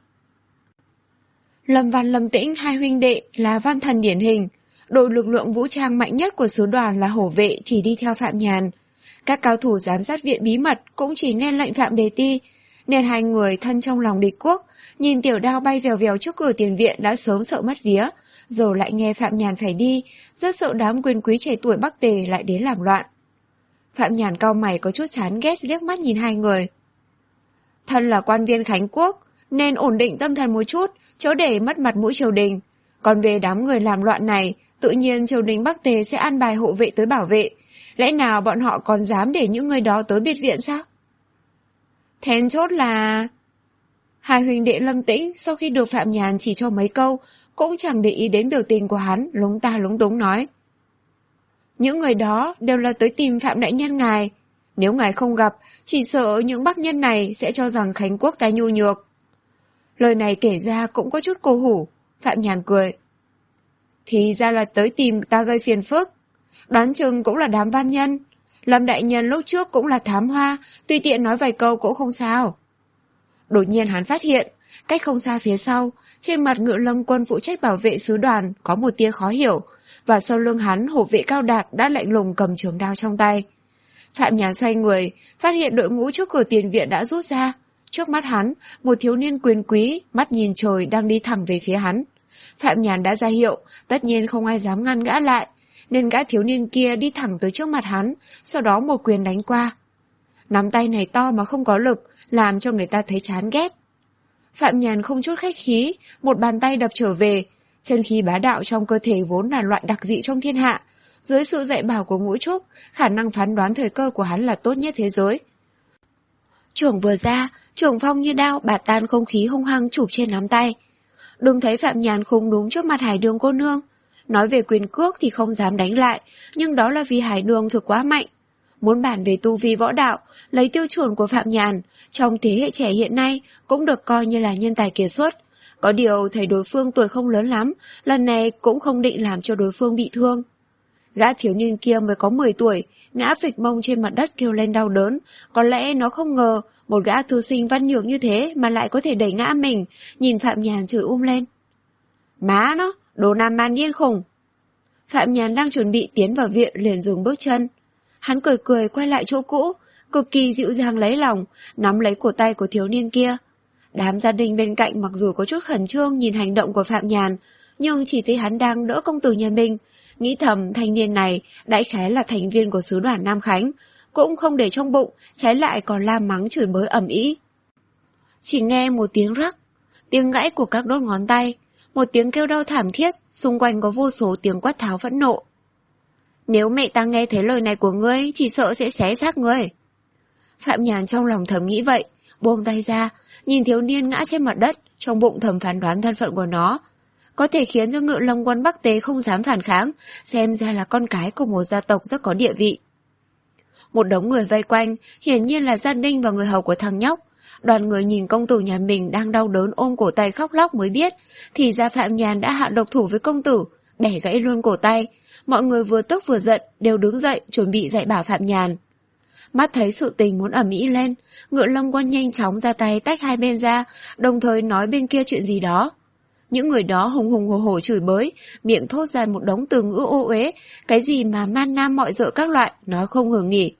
Lâm Văn Lâm Tĩnh hai huynh đệ là văn thần điển hình, đội lực lượng vũ trang mạnh nhất của sứ đoàn là hổ vệ thì đi theo Phạm Nhàn. Các cao thủ giám sát viện bí mật cũng chỉ nghe lệnh Phạm Đề Ti, nên hai người thân trong lòng địch quốc, nhìn tiểu đao bay vèo vèo trước cửa tiền viện đã sớm sợ mất vía, rồi lại nghe Phạm Nhàn phải đi, rất sợ đám quyền quý trẻ tuổi Bắc Tề lại đến làm loạn. Phạm Nhàn cau mày có chút chán ghét liếc mắt nhìn hai người. Thân là quan viên Khánh Quốc, nên ổn định tâm thần một chút, chớ để mất mặt mũi triều đình. Còn về đám người làm loạn này, tự nhiên triều đình Bắc Tề sẽ an bài hộ vệ tới bảo vệ. Lẽ nào bọn họ còn dám để những người đó tới biệt viện sao? Then chốt là... Hai huynh đệ Lâm Tĩnh sau khi được Phạm Nhàn chỉ cho mấy câu, cũng chẳng để ý đến biểu tình của hắn, lúng ta lúng túng nói. Những người đó đều là tới tìm Phạm Đại Nhân ngài. Nếu ngài không gặp, chỉ sợ những bắc nhân này sẽ cho rằng Khánh Quốc ta nhu nhược. Lời này kể ra cũng có chút cô hủ. Phạm Nhàn cười. Thì ra là tới tìm ta gây phiền phức. Đoán chừng cũng là đám văn nhân. Lâm Đại Nhân lúc trước cũng là thám hoa, tùy tiện nói vài câu cũng không sao. Đột nhiên hắn phát hiện, cách không xa phía sau, trên mặt Ngự Lâm quân phụ trách bảo vệ sứ đoàn có một tia khó hiểu, và sau lưng hắn hổ vệ Cao Đạt đã lạnh lùng cầm trường đao trong tay. Phạm Nhàn xoay người, phát hiện đội ngũ trước cửa tiền viện đã rút ra. Trước mắt hắn, một thiếu niên quyền quý, mắt nhìn trời đang đi thẳng về phía hắn. Phạm Nhàn đã ra hiệu, tất nhiên không ai dám ngăn gã lại, nên gã thiếu niên kia đi thẳng tới trước mặt hắn, sau đó một quyền đánh qua. Nắm tay này to mà không có lực, làm cho người ta thấy chán ghét. Phạm Nhàn không chút khách khí, một bàn tay đập trở về, chân khí bá đạo trong cơ thể vốn là loại đặc dị trong thiên hạ. Dưới sự dạy bảo của Ngũ Trúc, khả năng phán đoán thời cơ của hắn là tốt nhất thế giới. Trưởng vừa ra, trưởng phong như đao bạt tan không khí hung hăng chụp trên nắm tay. Đừng thấy Phạm Nhàn không đúng trước mặt Hải Đường cô nương. Nói về quyền cước thì không dám đánh lại, nhưng đó là vì Hải Đường thực quá mạnh. Muốn bàn về tu vi võ đạo, lấy tiêu chuẩn của Phạm Nhàn, trong thế hệ trẻ hiện nay cũng được coi như là nhân tài kiệt xuất. Có điều thấy đối phương tuổi không lớn lắm, lần này cũng không định làm cho đối phương bị thương. Gã thiếu niên kia mới có mười tuổi, ngã phịch mông trên mặt đất kêu lên đau đớn. Có lẽ nó không ngờ một gã thư sinh văn nhược như thế mà lại có thể đẩy ngã mình, nhìn Phạm Nhàn chửi um lên. Má nó, đồ nam man điên khùng. Phạm Nhàn đang chuẩn bị tiến vào viện liền dừng bước chân. Hắn cười cười quay lại chỗ cũ, cực kỳ dịu dàng lấy lòng, nắm lấy cổ tay của thiếu niên kia. Đám gia đình bên cạnh mặc dù có chút khẩn trương nhìn hành động của Phạm Nhàn, nhưng chỉ thấy hắn đang đỡ công tử nhà mình. Nghĩ thầm thanh niên này đại khái là thành viên của sứ đoàn Nam Khánh, cũng không để trong bụng, trái lại còn la mắng chửi bới ầm ĩ. Chỉ nghe một tiếng rắc, tiếng gãy của các đốt ngón tay, một tiếng kêu đau thảm thiết, xung quanh có vô số tiếng quát tháo phẫn nộ. Nếu mẹ ta nghe thấy lời này của ngươi, chỉ sợ sẽ xé xác ngươi. Phạm Nhàn trong lòng thầm nghĩ vậy, buông tay ra, nhìn thiếu niên ngã trên mặt đất, trong bụng thầm phán đoán thân phận của nó. Có thể khiến cho Ngự Lâm quân Bắc Tế không dám phản kháng, xem ra là con cái của một gia tộc rất có địa vị. Một đống người vây quanh, hiển nhiên là gia đình và người hầu của thằng nhóc. Đoàn người nhìn công tử nhà mình đang đau đớn ôm cổ tay khóc lóc mới biết, thì ra Phạm Nhàn đã hạ độc thủ với công tử, bẻ gãy luôn cổ tay. Mọi người vừa tức vừa giận, đều đứng dậy chuẩn bị dạy bảo Phạm Nhàn. Mắt thấy sự tình muốn ầm ĩ lên, Ngự Lâm quân nhanh chóng ra tay tách hai bên ra, đồng thời nói bên kia chuyện gì đó. Những người đó hùng hùng hổ hổ chửi bới, miệng thốt ra một đống từ ngữ ô uế, cái gì mà man nam mọi dợ các loại, nói không ngừng nghỉ.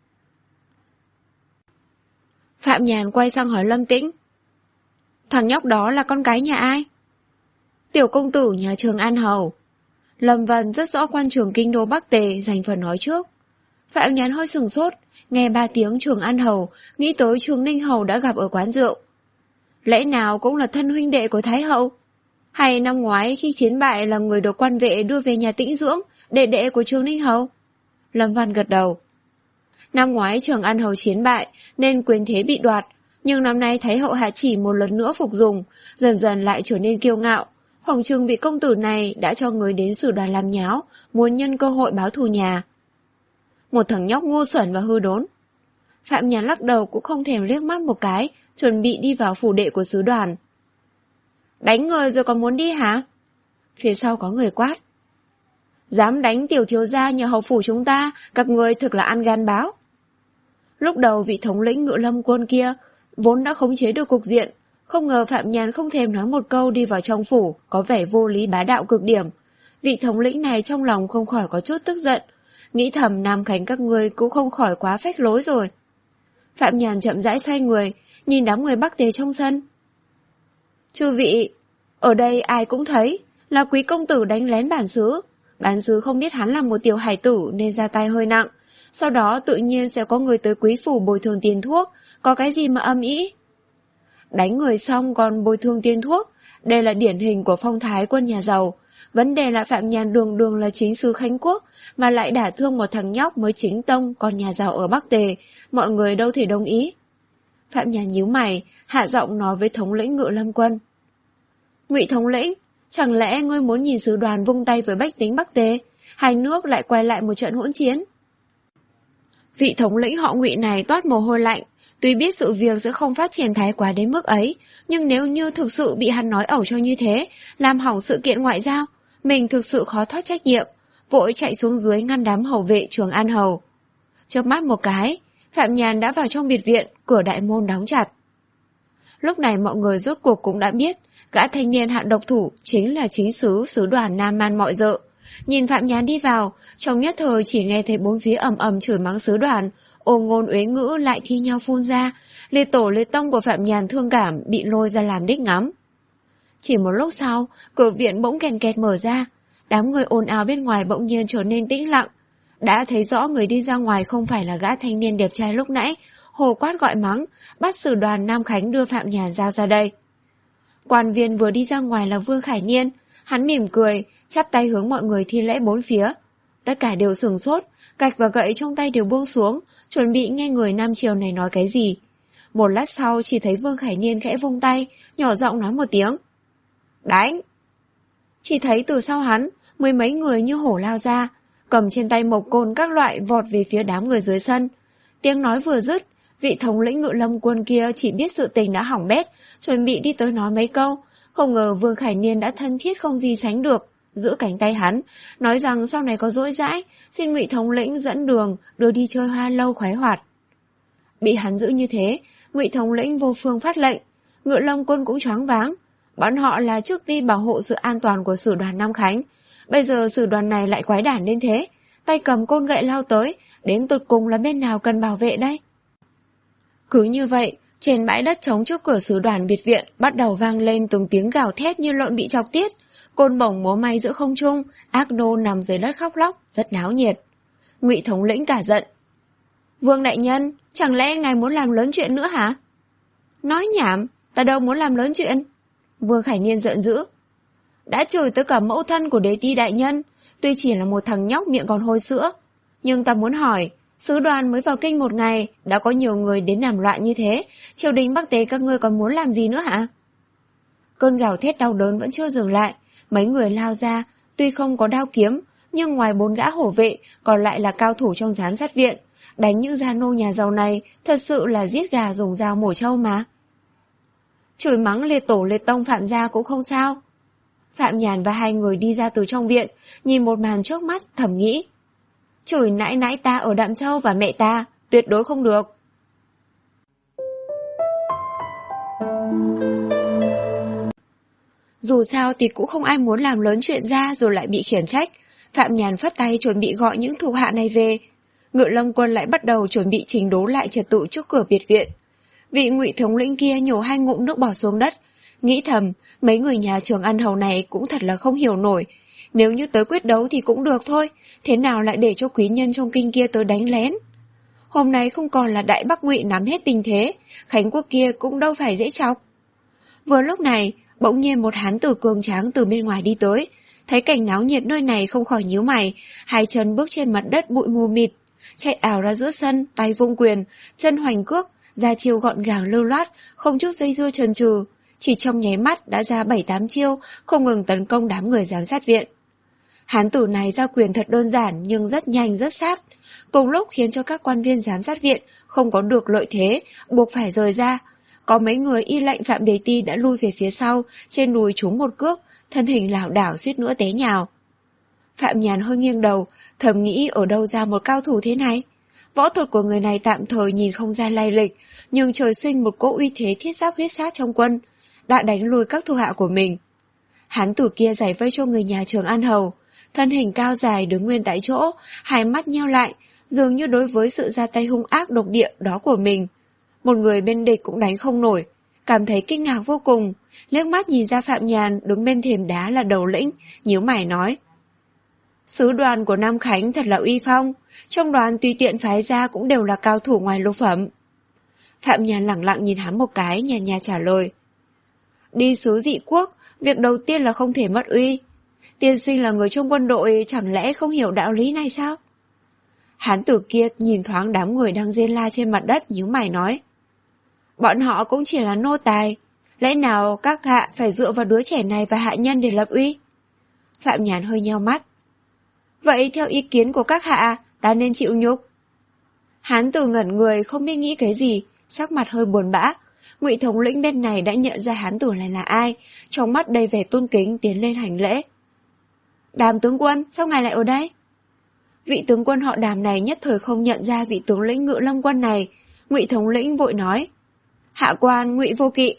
Phạm Nhàn quay sang hỏi Lâm Tĩnh. Thằng nhóc đó là con cái nhà ai? Tiểu công tử nhà Trường An Hầu. Lâm Vân rất rõ quan trường kinh đô Bắc Tề, dành phần nói trước. Phạm Nhàn hơi sừng sốt, nghe ba tiếng Trường An Hầu, nghĩ tới Trường Ninh Hầu đã gặp ở quán rượu. Lẽ nào cũng là thân huynh đệ của Thái Hậu? Hay năm ngoái khi chiến bại là người được quan vệ đưa về nhà tĩnh dưỡng, đệ đệ của Trường Ninh Hầu? Lâm Văn gật đầu. Năm ngoái Trường An Hầu chiến bại nên quyền thế bị đoạt, nhưng năm nay Thái Hậu hạ chỉ một lần nữa phục dùng, dần dần lại trở nên kiêu ngạo. Phỏng chừng vị công tử này đã cho người đến sử đoàn làm nháo, muốn nhân cơ hội báo thù nhà. Một thằng nhóc ngu xuẩn và hư đốn. Phạm Nhàn lắc đầu cũng không thèm liếc mắt một cái, chuẩn bị đi vào phủ đệ của sứ đoàn. Đánh người rồi còn muốn đi hả? Phía sau có người quát. Dám đánh tiểu thiếu gia nhà hầu phủ chúng ta, các người thực là ăn gan báo. Lúc đầu vị thống lĩnh Ngự Lâm quân kia vốn đã khống chế được cục diện, không ngờ Phạm Nhàn không thèm nói một câu đi vào trong phủ, có vẻ vô lý bá đạo cực điểm. Vị thống lĩnh này trong lòng không khỏi có chút tức giận, nghĩ thầm Nam Khánh các ngươi cũng không khỏi quá phách lối rồi. Phạm Nhàn chậm rãi xoay người, nhìn đám người Bắc Tề trong sân. Chư vị, ở đây ai cũng thấy là quý công tử đánh lén bản xứ. Bản xứ không biết hắn là một tiểu hải tử nên ra tay hơi nặng. Sau đó tự nhiên sẽ có người tới quý phủ bồi thường tiền thuốc, có cái gì mà âm ĩ. Đánh người xong còn bồi thường tiền thuốc, đây là điển hình của phong thái quân nhà giàu. Vấn đề là Phạm Nhàn đường đường là chính sứ Khánh Quốc, mà lại đả thương một thằng nhóc mới chính tông con nhà giàu ở Bắc Tề, mọi người đâu thể đồng ý. Phạm Nhàn nhíu mày, hạ giọng nói với thống lĩnh Ngự Lâm quân. Ngụy thống lĩnh, chẳng lẽ ngươi muốn nhìn sứ đoàn vung tay với bách tính Bắc Tề, hai nước lại quay lại một trận hỗn chiến? Vị thống lĩnh họ Ngụy này toát mồ hôi lạnh, tuy biết sự việc sẽ không phát triển thái quá đến mức ấy, nhưng nếu như thực sự bị hắn nói ẩu cho như thế, làm hỏng sự kiện ngoại giao, mình thực sự khó thoát trách nhiệm, vội chạy xuống dưới ngăn đám hầu vệ Trường An Hầu. Chớp mắt một cái, Phạm Nhàn đã vào trong biệt viện, cửa đại môn đóng chặt. Lúc này mọi người rốt cuộc cũng đã biết, gã thanh niên hạ độc thủ chính là chính sứ sứ đoàn Nam Man mọi dợ. Nhìn Phạm Nhàn đi vào, trong nhất thời chỉ nghe thấy bốn phía ầm ầm chửi mắng sứ đoàn, ồ ngôn uế ngữ lại thi nhau phun ra, liệt tổ liệt tông của Phạm Nhàn thương cảm bị lôi ra làm đích ngắm. Chỉ một lúc sau, cửa viện bỗng kèn kẹt mở ra, đám người ồn ào bên ngoài bỗng nhiên trở nên tĩnh lặng. Đã thấy rõ người đi ra ngoài không phải là gã thanh niên đẹp trai lúc nãy, hồ quát gọi mắng, bắt sử đoàn Nam Khánh đưa Phạm Nhàn giao ra đây. Quan viên vừa đi ra ngoài là Vương Khải Niên, hắn mỉm cười, chắp tay hướng mọi người thi lễ bốn phía. Tất cả đều sửng sốt, gạch và gậy trong tay đều buông xuống, chuẩn bị nghe người Nam Triều này nói cái gì. Một lát sau chỉ thấy Vương Khải Niên khẽ vung tay, nhỏ giọng nói một tiếng. Đánh! Chỉ thấy từ sau hắn, mười mấy người như hổ lao ra, cầm trên tay mộc côn các loại vọt về phía đám người dưới sân. Tiếng nói vừa dứt, vị thống lĩnh Ngự Lâm quân kia chỉ biết sự tình đã hỏng bét, chuẩn bị đi tới nói mấy câu, không ngờ Vương Khải Niên đã thân thiết không gì sánh được, giữ cánh tay hắn, nói rằng sau này có dỗi dãi, xin Ngụy thống lĩnh dẫn đường, đưa đi chơi hoa lâu khoái hoạt. Bị hắn giữ như thế, Ngụy thống lĩnh vô phương phát lệnh, Ngự Lâm quân cũng choáng váng. Bọn họ là trước ti bảo hộ sự an toàn của sử đoàn Nam Khánh, bây giờ sử đoàn này lại quái đản đến thế, tay cầm côn gậy lao tới, đến tụt cùng là bên nào cần bảo vệ đây? Cứ như vậy, trên bãi đất trống trước cửa sử đoàn biệt viện bắt đầu vang lên từng tiếng gào thét như lợn bị chọc tiết. Côn bổng múa may giữa không trung, ác nô nằm dưới đất khóc lóc, rất náo nhiệt. Ngụy thống lĩnh cả giận. Vương đại nhân, chẳng lẽ ngài muốn làm lớn chuyện nữa hả? Nói nhảm, ta đâu muốn làm lớn chuyện. Vương Khải Niên giận dữ. Đã chửi tới cả mẫu thân của đế ti đại nhân, tuy chỉ là một thằng nhóc miệng còn hôi sữa, nhưng ta muốn hỏi, sứ đoàn mới vào kinh một ngày, đã có nhiều người đến làm loạn như thế, triều đình Bắc Tế các ngươi còn muốn làm gì nữa hả? Cơn gào thét đau đớn vẫn chưa dừng lại, mấy người lao ra, tuy không có đao kiếm, nhưng ngoài bốn gã hổ vệ, còn lại là cao thủ trong giám sát viện. Đánh những gia nô nhà giàu này, thật sự là giết gà dùng dao mổ trâu mà. Chửi mắng liệt tổ liệt tông Phạm gia cũng không sao. Phạm Nhàn và hai người đi ra từ trong viện, nhìn một màn trước mắt thầm nghĩ. Chửi nãi nãi ta ở Đạm Châu và mẹ ta, tuyệt đối không được. Dù sao thì cũng không ai muốn làm lớn chuyện ra rồi lại bị khiển trách. Phạm Nhàn phất tay chuẩn bị gọi những thuộc hạ này về. Ngự Lâm quân lại bắt đầu chuẩn bị chỉnh đốn lại trật tự trước cửa biệt viện. Vị Ngụy thống lĩnh kia nhổ hai ngụm nước bọt xuống đất, nghĩ thầm, mấy người nhà Trường Ăn Hầu này cũng thật là không hiểu nổi. Nếu như tới quyết đấu thì cũng được thôi, thế nào lại để cho quý nhân trong kinh kia tới đánh lén. Hôm nay không còn là Đại Bắc Ngụy nắm hết tình thế, Khánh quốc kia cũng đâu phải dễ chọc. Vừa lúc này, bỗng nhiên một hán tử cường tráng từ bên ngoài đi tới, thấy cảnh náo nhiệt nơi này không khỏi nhíu mày, hai chân bước trên mặt đất bụi mù mịt, chạy ảo ra giữa sân, tay vung quyền, chân hoành cước, ra chiêu gọn gàng lưu loát, không chút dây dưa chần chừ, chỉ trong nháy mắt đã ra bảy tám chiêu, không ngừng tấn công đám người giám sát viện. Hán tử này ra quyền thật đơn giản nhưng rất nhanh rất sát, cùng lúc khiến cho các quan viên giám sát viện không có được lợi thế, buộc phải rời ra. Có mấy người y lệnh Phạm Đề Ti đã lui về phía sau, trên đùi trúng một cước, thân hình lảo đảo suýt nữa té nhào. Phạm Nhàn hơi nghiêng đầu, thầm nghĩ ở đâu ra một cao thủ thế này. Võ thuật của người này tạm thời nhìn không ra lai lịch, nhưng trời sinh một cỗ uy thế thiết giáp huyết sát trong quân, đã đánh lùi các thuộc hạ của mình. Hán tử kia giải vây cho người nhà Trường An Hầu, thân hình cao dài đứng nguyên tại chỗ, hai mắt nheo lại, dường như đối với sự ra tay hung ác độc địa đó của mình. Một người bên địch cũng đánh không nổi, cảm thấy kinh ngạc vô cùng, liếc mắt nhìn ra Phạm Nhàn đứng bên thềm đá là đầu lĩnh, nhíu mày nói. Sứ đoàn của Nam Khánh thật là uy phong, trong đoàn tùy tiện phái ra cũng đều là cao thủ ngoài lục phẩm. Phạm Nhàn lẳng lặng nhìn hắn một cái, nhàn nhạt trả lời. Đi sứ dị quốc, việc đầu tiên là không thể mất uy. Tiên sinh là người trong quân đội, chẳng lẽ không hiểu đạo lý này sao? Hán tử kia nhìn thoáng đám người đang rên la trên mặt đất, nhíu mày nói. Bọn họ cũng chỉ là nô tài, lẽ nào các hạ phải dựa vào đứa trẻ này và hạ nhân để lập uy? Phạm Nhàn hơi nheo mắt. Vậy theo ý kiến của các hạ, ta nên chịu nhục? Hán tử ngẩn người không biết nghĩ cái gì, sắc mặt hơi buồn bã. Ngụy thống lĩnh bên này đã nhận ra hán tử này là ai, trong mắt đầy vẻ tôn kính tiến lên hành lễ. Đàm tướng quân, sao ngài lại ở đây? Vị tướng quân họ Đàm này nhất thời không nhận ra vị tướng lĩnh Ngự Lâm quân này. Ngụy thống lĩnh vội nói. Hạ quan Ngụy Vô Kỵ.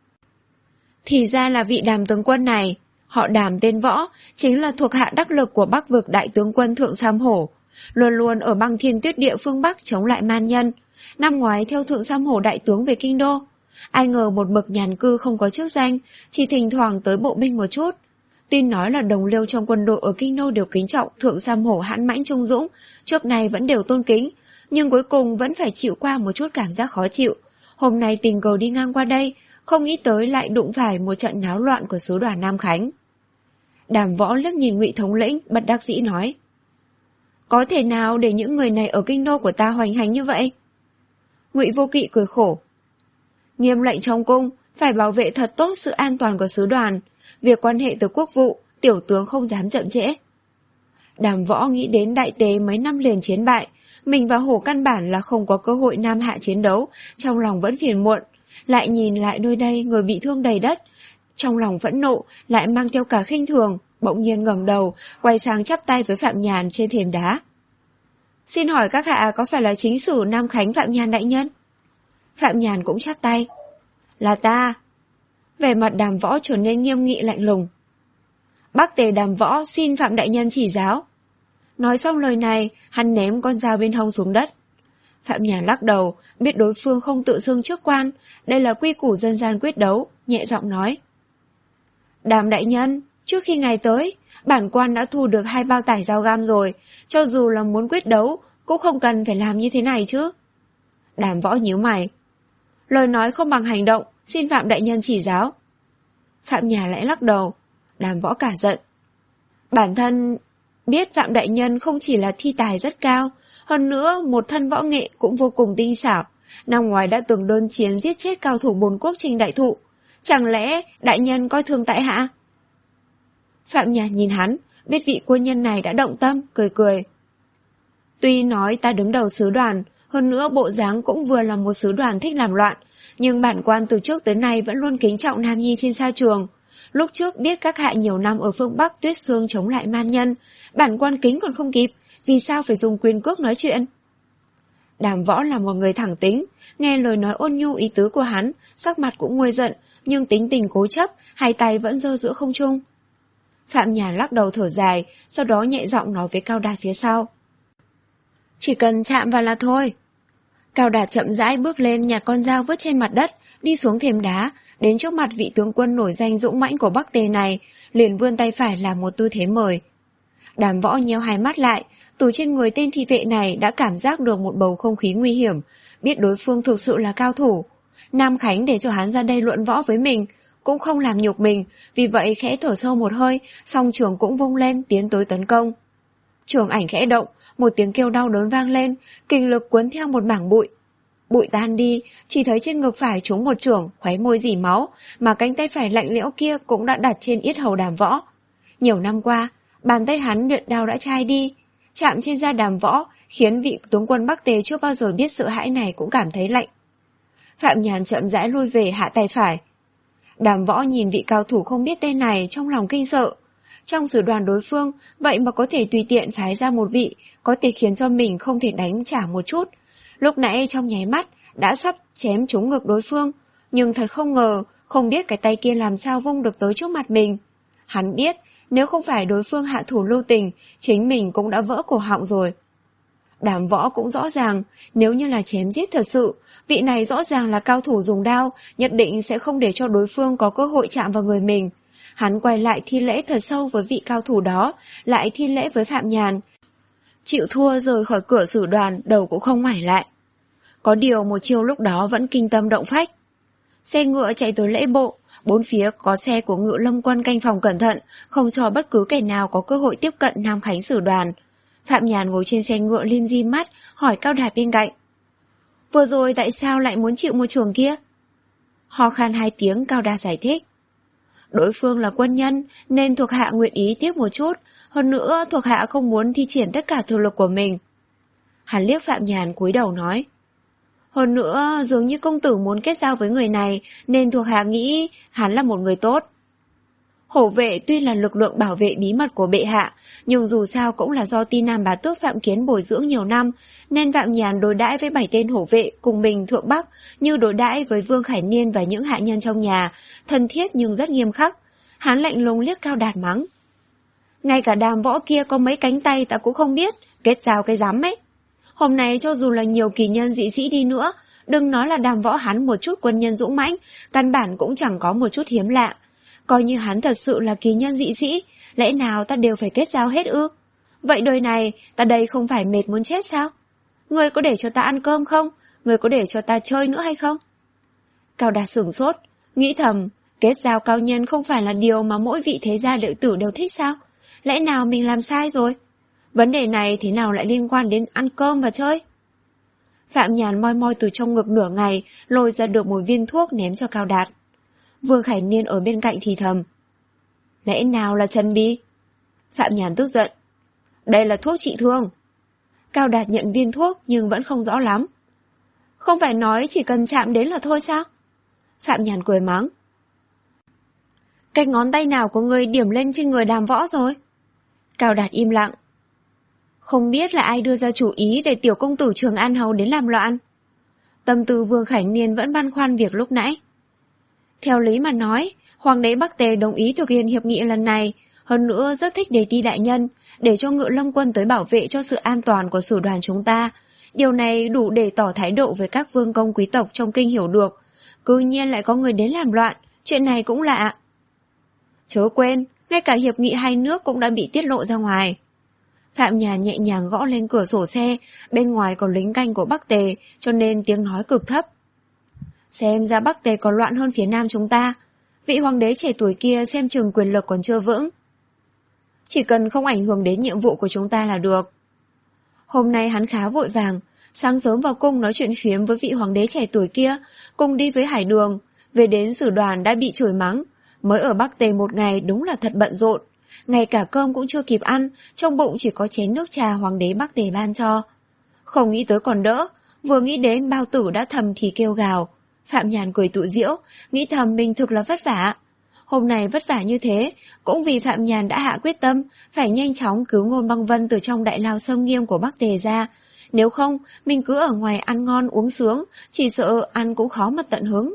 Thì ra là vị Đàm tướng quân này, họ Đàm tên Võ, chính là thuộc hạ đắc lực của Bắc vực đại tướng quân Thượng Sam Hổ, luôn luôn ở băng thiên tuyết địa phương Bắc chống lại man nhân. Năm ngoái theo Thượng Sam Hổ đại tướng về kinh đô, ai ngờ một mực nhàn cư không có chức danh, chỉ thỉnh thoảng tới bộ binh một chút. Tin nói là đồng liêu trong quân đội ở kinh đô đều kính trọng Thượng Sam Hổ hãn mãnh trung dũng, trước này vẫn đều tôn kính, nhưng cuối cùng vẫn phải chịu qua một chút cảm giác khó chịu. Hôm nay tình cờ đi ngang qua đây, không nghĩ tới lại đụng phải một trận náo loạn của sứ đoàn Nam Khánh. Đàm Võ liếc nhìn Ngụy thống lĩnh, bất đắc dĩ nói. Có thể nào để những người này ở kinh đô của ta hoành hành như vậy? Ngụy Vô Kỵ cười khổ. Nghiêm lệnh trong cung, phải bảo vệ thật tốt sự an toàn của sứ đoàn. Việc quan hệ tới quốc vụ, tiểu tướng không dám chậm trễ. Đàm Võ nghĩ đến đại tế mấy năm liền chiến bại, mình và Hổ căn bản là không có cơ hội nam hạ chiến đấu, trong lòng vẫn phiền muộn. Lại nhìn lại nơi đây người bị thương đầy đất, trong lòng phẫn nộ, lại mang theo cả khinh thường, bỗng nhiên ngẩng đầu, quay sang chắp tay với Phạm Nhàn trên thềm đá. Xin hỏi các hạ có phải là chính sử Nam Khánh Phạm Nhàn đại nhân? Phạm Nhàn cũng chắp tay. Là ta. Vẻ mặt Đàm Võ trở nên nghiêm nghị lạnh lùng. Bắc Tề Đàm Võ xin Phạm đại nhân chỉ giáo. Nói xong lời này, hắn ném con dao bên hông xuống đất. Phạm Nhàn lắc đầu, biết đối phương không tự xưng trước quan, đây là quy củ dân gian quyết đấu, nhẹ giọng nói. Đàm đại nhân, Trước khi ngài tới, bản quan đã thu được hai bao tải dao găm rồi, cho dù là muốn quyết đấu, cũng không cần phải làm như thế này chứ. Đàm Võ nhíu mày. Lời nói không bằng hành động, xin Phạm đại nhân chỉ giáo. Phạm Nhà lại lắc đầu. Đàm Võ cả giận. Bản thân biết Phạm đại nhân không chỉ là thi tài rất cao, hơn nữa một thân võ nghệ cũng vô cùng tinh xảo. Năm ngoài đã từng đơn chiến giết chết cao thủ bốn quốc Trình đại thụ. Chẳng lẽ đại nhân coi thường tại hạ? Phạm Nhàn nhìn hắn, biết vị quân nhân này đã động tâm, cười cười. Tuy nói ta đứng đầu sứ đoàn, hơn nữa bộ dáng cũng vừa là một sứ đoàn thích làm loạn, nhưng bản quan từ trước tới nay vẫn luôn kính trọng nam nhi trên sa trường. Lúc trước biết các hạ nhiều năm ở phương Bắc tuyết sương chống lại man nhân, bản quan kính còn không kịp, vì sao phải dùng quyền cước nói chuyện? Đàm Võ là một người thẳng tính, nghe lời nói ôn nhu ý tứ của hắn, sắc mặt cũng nguôi giận, nhưng tính tình cố chấp, hai tay vẫn giơ giữa không trung. Phạm Nhàn lắc đầu thở dài, sau đó nhẹ giọng nói với Cao Đạt phía sau. Chỉ cần chạm vào là thôi. Cao Đạt chậm rãi bước lên nhặt con dao vứt trên mặt đất, đi xuống thềm đá, đến trước mặt vị tướng quân nổi danh dũng mãnh của Bắc Tề này, liền vươn tay phải làm một tư thế mời. Đàm Võ nheo hai mắt lại, từ trên người tên thị vệ này đã cảm giác được một bầu không khí nguy hiểm, biết đối phương thực sự là cao thủ. Nam Khánh để cho hắn ra đây luận võ với mình, cũng không làm nhục mình, vì vậy khẽ thở sâu một hơi, song trường cũng vung lên tiến tới tấn công. Trường ảnh khẽ động, một tiếng kêu đau đớn vang lên, kình lực cuốn theo một mảng bụi. Bụi tan đi, chỉ thấy trên ngực phải trúng một chưởng, khóe môi rỉ máu, mà cánh tay phải lạnh lẽo kia cũng đã đặt trên yết hầu Đàm Võ. Nhiều năm qua, bàn tay hắn luyện đao đã chai đi, chạm trên da Đàm Võ, khiến vị tướng quân Bắc Tề chưa bao giờ biết sợ hãi này cũng cảm thấy lạnh. Phạm Nhàn chậm rãi lui về hạ tay phải. Đàm Võ nhìn vị cao thủ không biết tên này trong lòng kinh sợ. Trong sử đoàn đối phương, vậy mà có thể tùy tiện phái ra một vị, có thể khiến cho mình không thể đánh trả một chút. Lúc nãy trong nháy mắt, đã sắp chém trúng ngực đối phương, nhưng thật không ngờ, không biết cái tay kia làm sao vung được tới trước mặt mình. Hắn biết, nếu không phải đối phương hạ thủ lưu tình, chính mình cũng đã vỡ cổ họng rồi. Đàm Võ cũng rõ ràng, nếu như là chém giết thật sự, vị này rõ ràng là cao thủ dùng đao, nhất định sẽ không để cho đối phương có cơ hội chạm vào người mình. Hắn quay lại thi lễ thật sâu với vị cao thủ đó, lại thi lễ với Phạm Nhàn. Chịu thua rời khỏi cửa sử đoàn, đầu cũng không ngoảnh lại. Có điều một chiêu lúc đó vẫn kinh tâm động phách. Xe ngựa chạy tới lễ bộ, bốn phía có xe của Ngự Lâm quân canh phòng cẩn thận, không cho bất cứ kẻ nào có cơ hội tiếp cận Nam Khánh sử đoàn. Phạm Nhàn ngồi trên xe ngựa lim di mắt, hỏi Cao Đạt bên cạnh. Vừa rồi tại sao lại muốn chịu một trường kia? Ho khan hai tiếng, Cao Đạt giải thích. Đối phương là quân nhân, nên thuộc hạ nguyện ý tiếp một chút, hơn nữa thuộc hạ không muốn thi triển tất cả thực lực của mình. Hắn liếc Phạm Nhàn cúi đầu nói. Hơn nữa, dường như công tử muốn kết giao với người này, nên thuộc hạ nghĩ hắn là một người tốt. Hổ vệ tuy là lực lượng bảo vệ bí mật của bệ hạ, nhưng dù sao cũng là do Ti Nam bá tước Phạm Kiến bồi dưỡng nhiều năm, nên Phạm Nhàn đối đãi với bảy tên hổ vệ cùng mình thượng Bắc như đối đãi với Vương Khải Niên và những hạ nhân trong nhà, thân thiết nhưng rất nghiêm khắc. Hắn lạnh lùng liếc Cao Đạt mắng. Ngay cả Đàm Võ kia có mấy cánh tay ta cũng không biết, kết giao cái dám ấy. Hôm nay cho dù là nhiều kỳ nhân dị sĩ đi nữa, đừng nói là Đàm Võ hắn một chút quân nhân dũng mãnh, căn bản cũng chẳng có một chút hiếm lạ. Coi như hắn thật sự là kỳ nhân dị sĩ, lẽ nào ta đều phải kết giao hết ư? Vậy đời này, ta đây không phải mệt muốn chết sao? Người có để cho ta ăn cơm không? Người có để cho ta chơi nữa hay không? Cao Đạt sửng sốt, nghĩ thầm, kết giao cao nhân không phải là điều mà mỗi vị thế gia đệ tử đều thích sao? Lẽ nào mình làm sai rồi? Vấn đề này thế nào lại liên quan đến ăn cơm và chơi? Phạm Nhàn moi moi từ trong ngực nửa ngày, lôi ra được một viên thuốc ném cho Cao Đạt. Vương Khải Niên ở bên cạnh thì thầm. Lẽ nào là Trần Bi? Phạm Nhàn tức giận. Đây là thuốc trị thương. Cao Đạt nhận viên thuốc nhưng vẫn không rõ lắm. Không phải nói chỉ cần chạm đến là thôi sao? Phạm Nhàn cười mắng. Cái ngón tay nào của người điểm lên trên người Đàm Võ rồi? Cao Đạt im lặng. Không biết là ai đưa ra chủ ý để tiểu công tử Trường An Hầu đến làm loạn. Tâm tư Vương Khải Niên vẫn băn khoăn việc lúc nãy. Theo lý mà nói, Hoàng đế Bắc Tề đồng ý thực hiện hiệp nghị lần này, hơn nữa rất thích đề ti đại nhân, để cho Ngự Lâm quân tới bảo vệ cho sự an toàn của sử đoàn chúng ta. Điều này đủ để tỏ thái độ với các vương công quý tộc trong kinh hiểu được. Cứ nhiên lại có người đến làm loạn, chuyện này cũng lạ. Chớ quên, ngay cả hiệp nghị hai nước cũng đã bị tiết lộ ra ngoài. Phạm Nhàn nhẹ nhàng gõ lên cửa sổ xe, bên ngoài có lính canh của Bắc Tề, cho nên tiếng nói cực thấp. Xem ra Bắc Tề còn loạn hơn phía Nam chúng ta, vị hoàng đế trẻ tuổi kia xem chừng quyền lực còn chưa vững. Chỉ cần không ảnh hưởng đến nhiệm vụ của chúng ta là được. Hôm nay hắn khá vội vàng, sáng sớm vào cung nói chuyện phiếm với vị hoàng đế trẻ tuổi kia, cùng đi với Hải Đường, về đến sử đoàn đã bị chửi mắng, mới ở Bắc Tề một ngày đúng là thật bận rộn, ngay cả cơm cũng chưa kịp ăn, trong bụng chỉ có chén nước trà hoàng đế Bắc Tề ban cho. Không nghĩ tới còn đỡ, vừa nghĩ đến bao tử đã thầm thì kêu gào. Phạm Nhàn cười tự giễu, nghĩ thầm mình thực là vất vả. Hôm nay vất vả như thế, cũng vì Phạm Nhàn đã hạ quyết tâm phải nhanh chóng cứu Ngôn Băng Vân từ trong đại lao xâm nghiêm của Bắc Tề ra. Nếu không, mình cứ ở ngoài ăn ngon uống sướng, chỉ sợ ăn cũng khó mà tận hứng.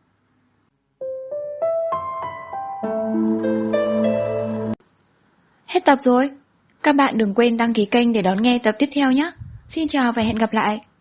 Hết tập rồi. Các bạn đừng quên đăng ký kênh để đón nghe tập tiếp theo nhé. Xin chào và hẹn gặp lại.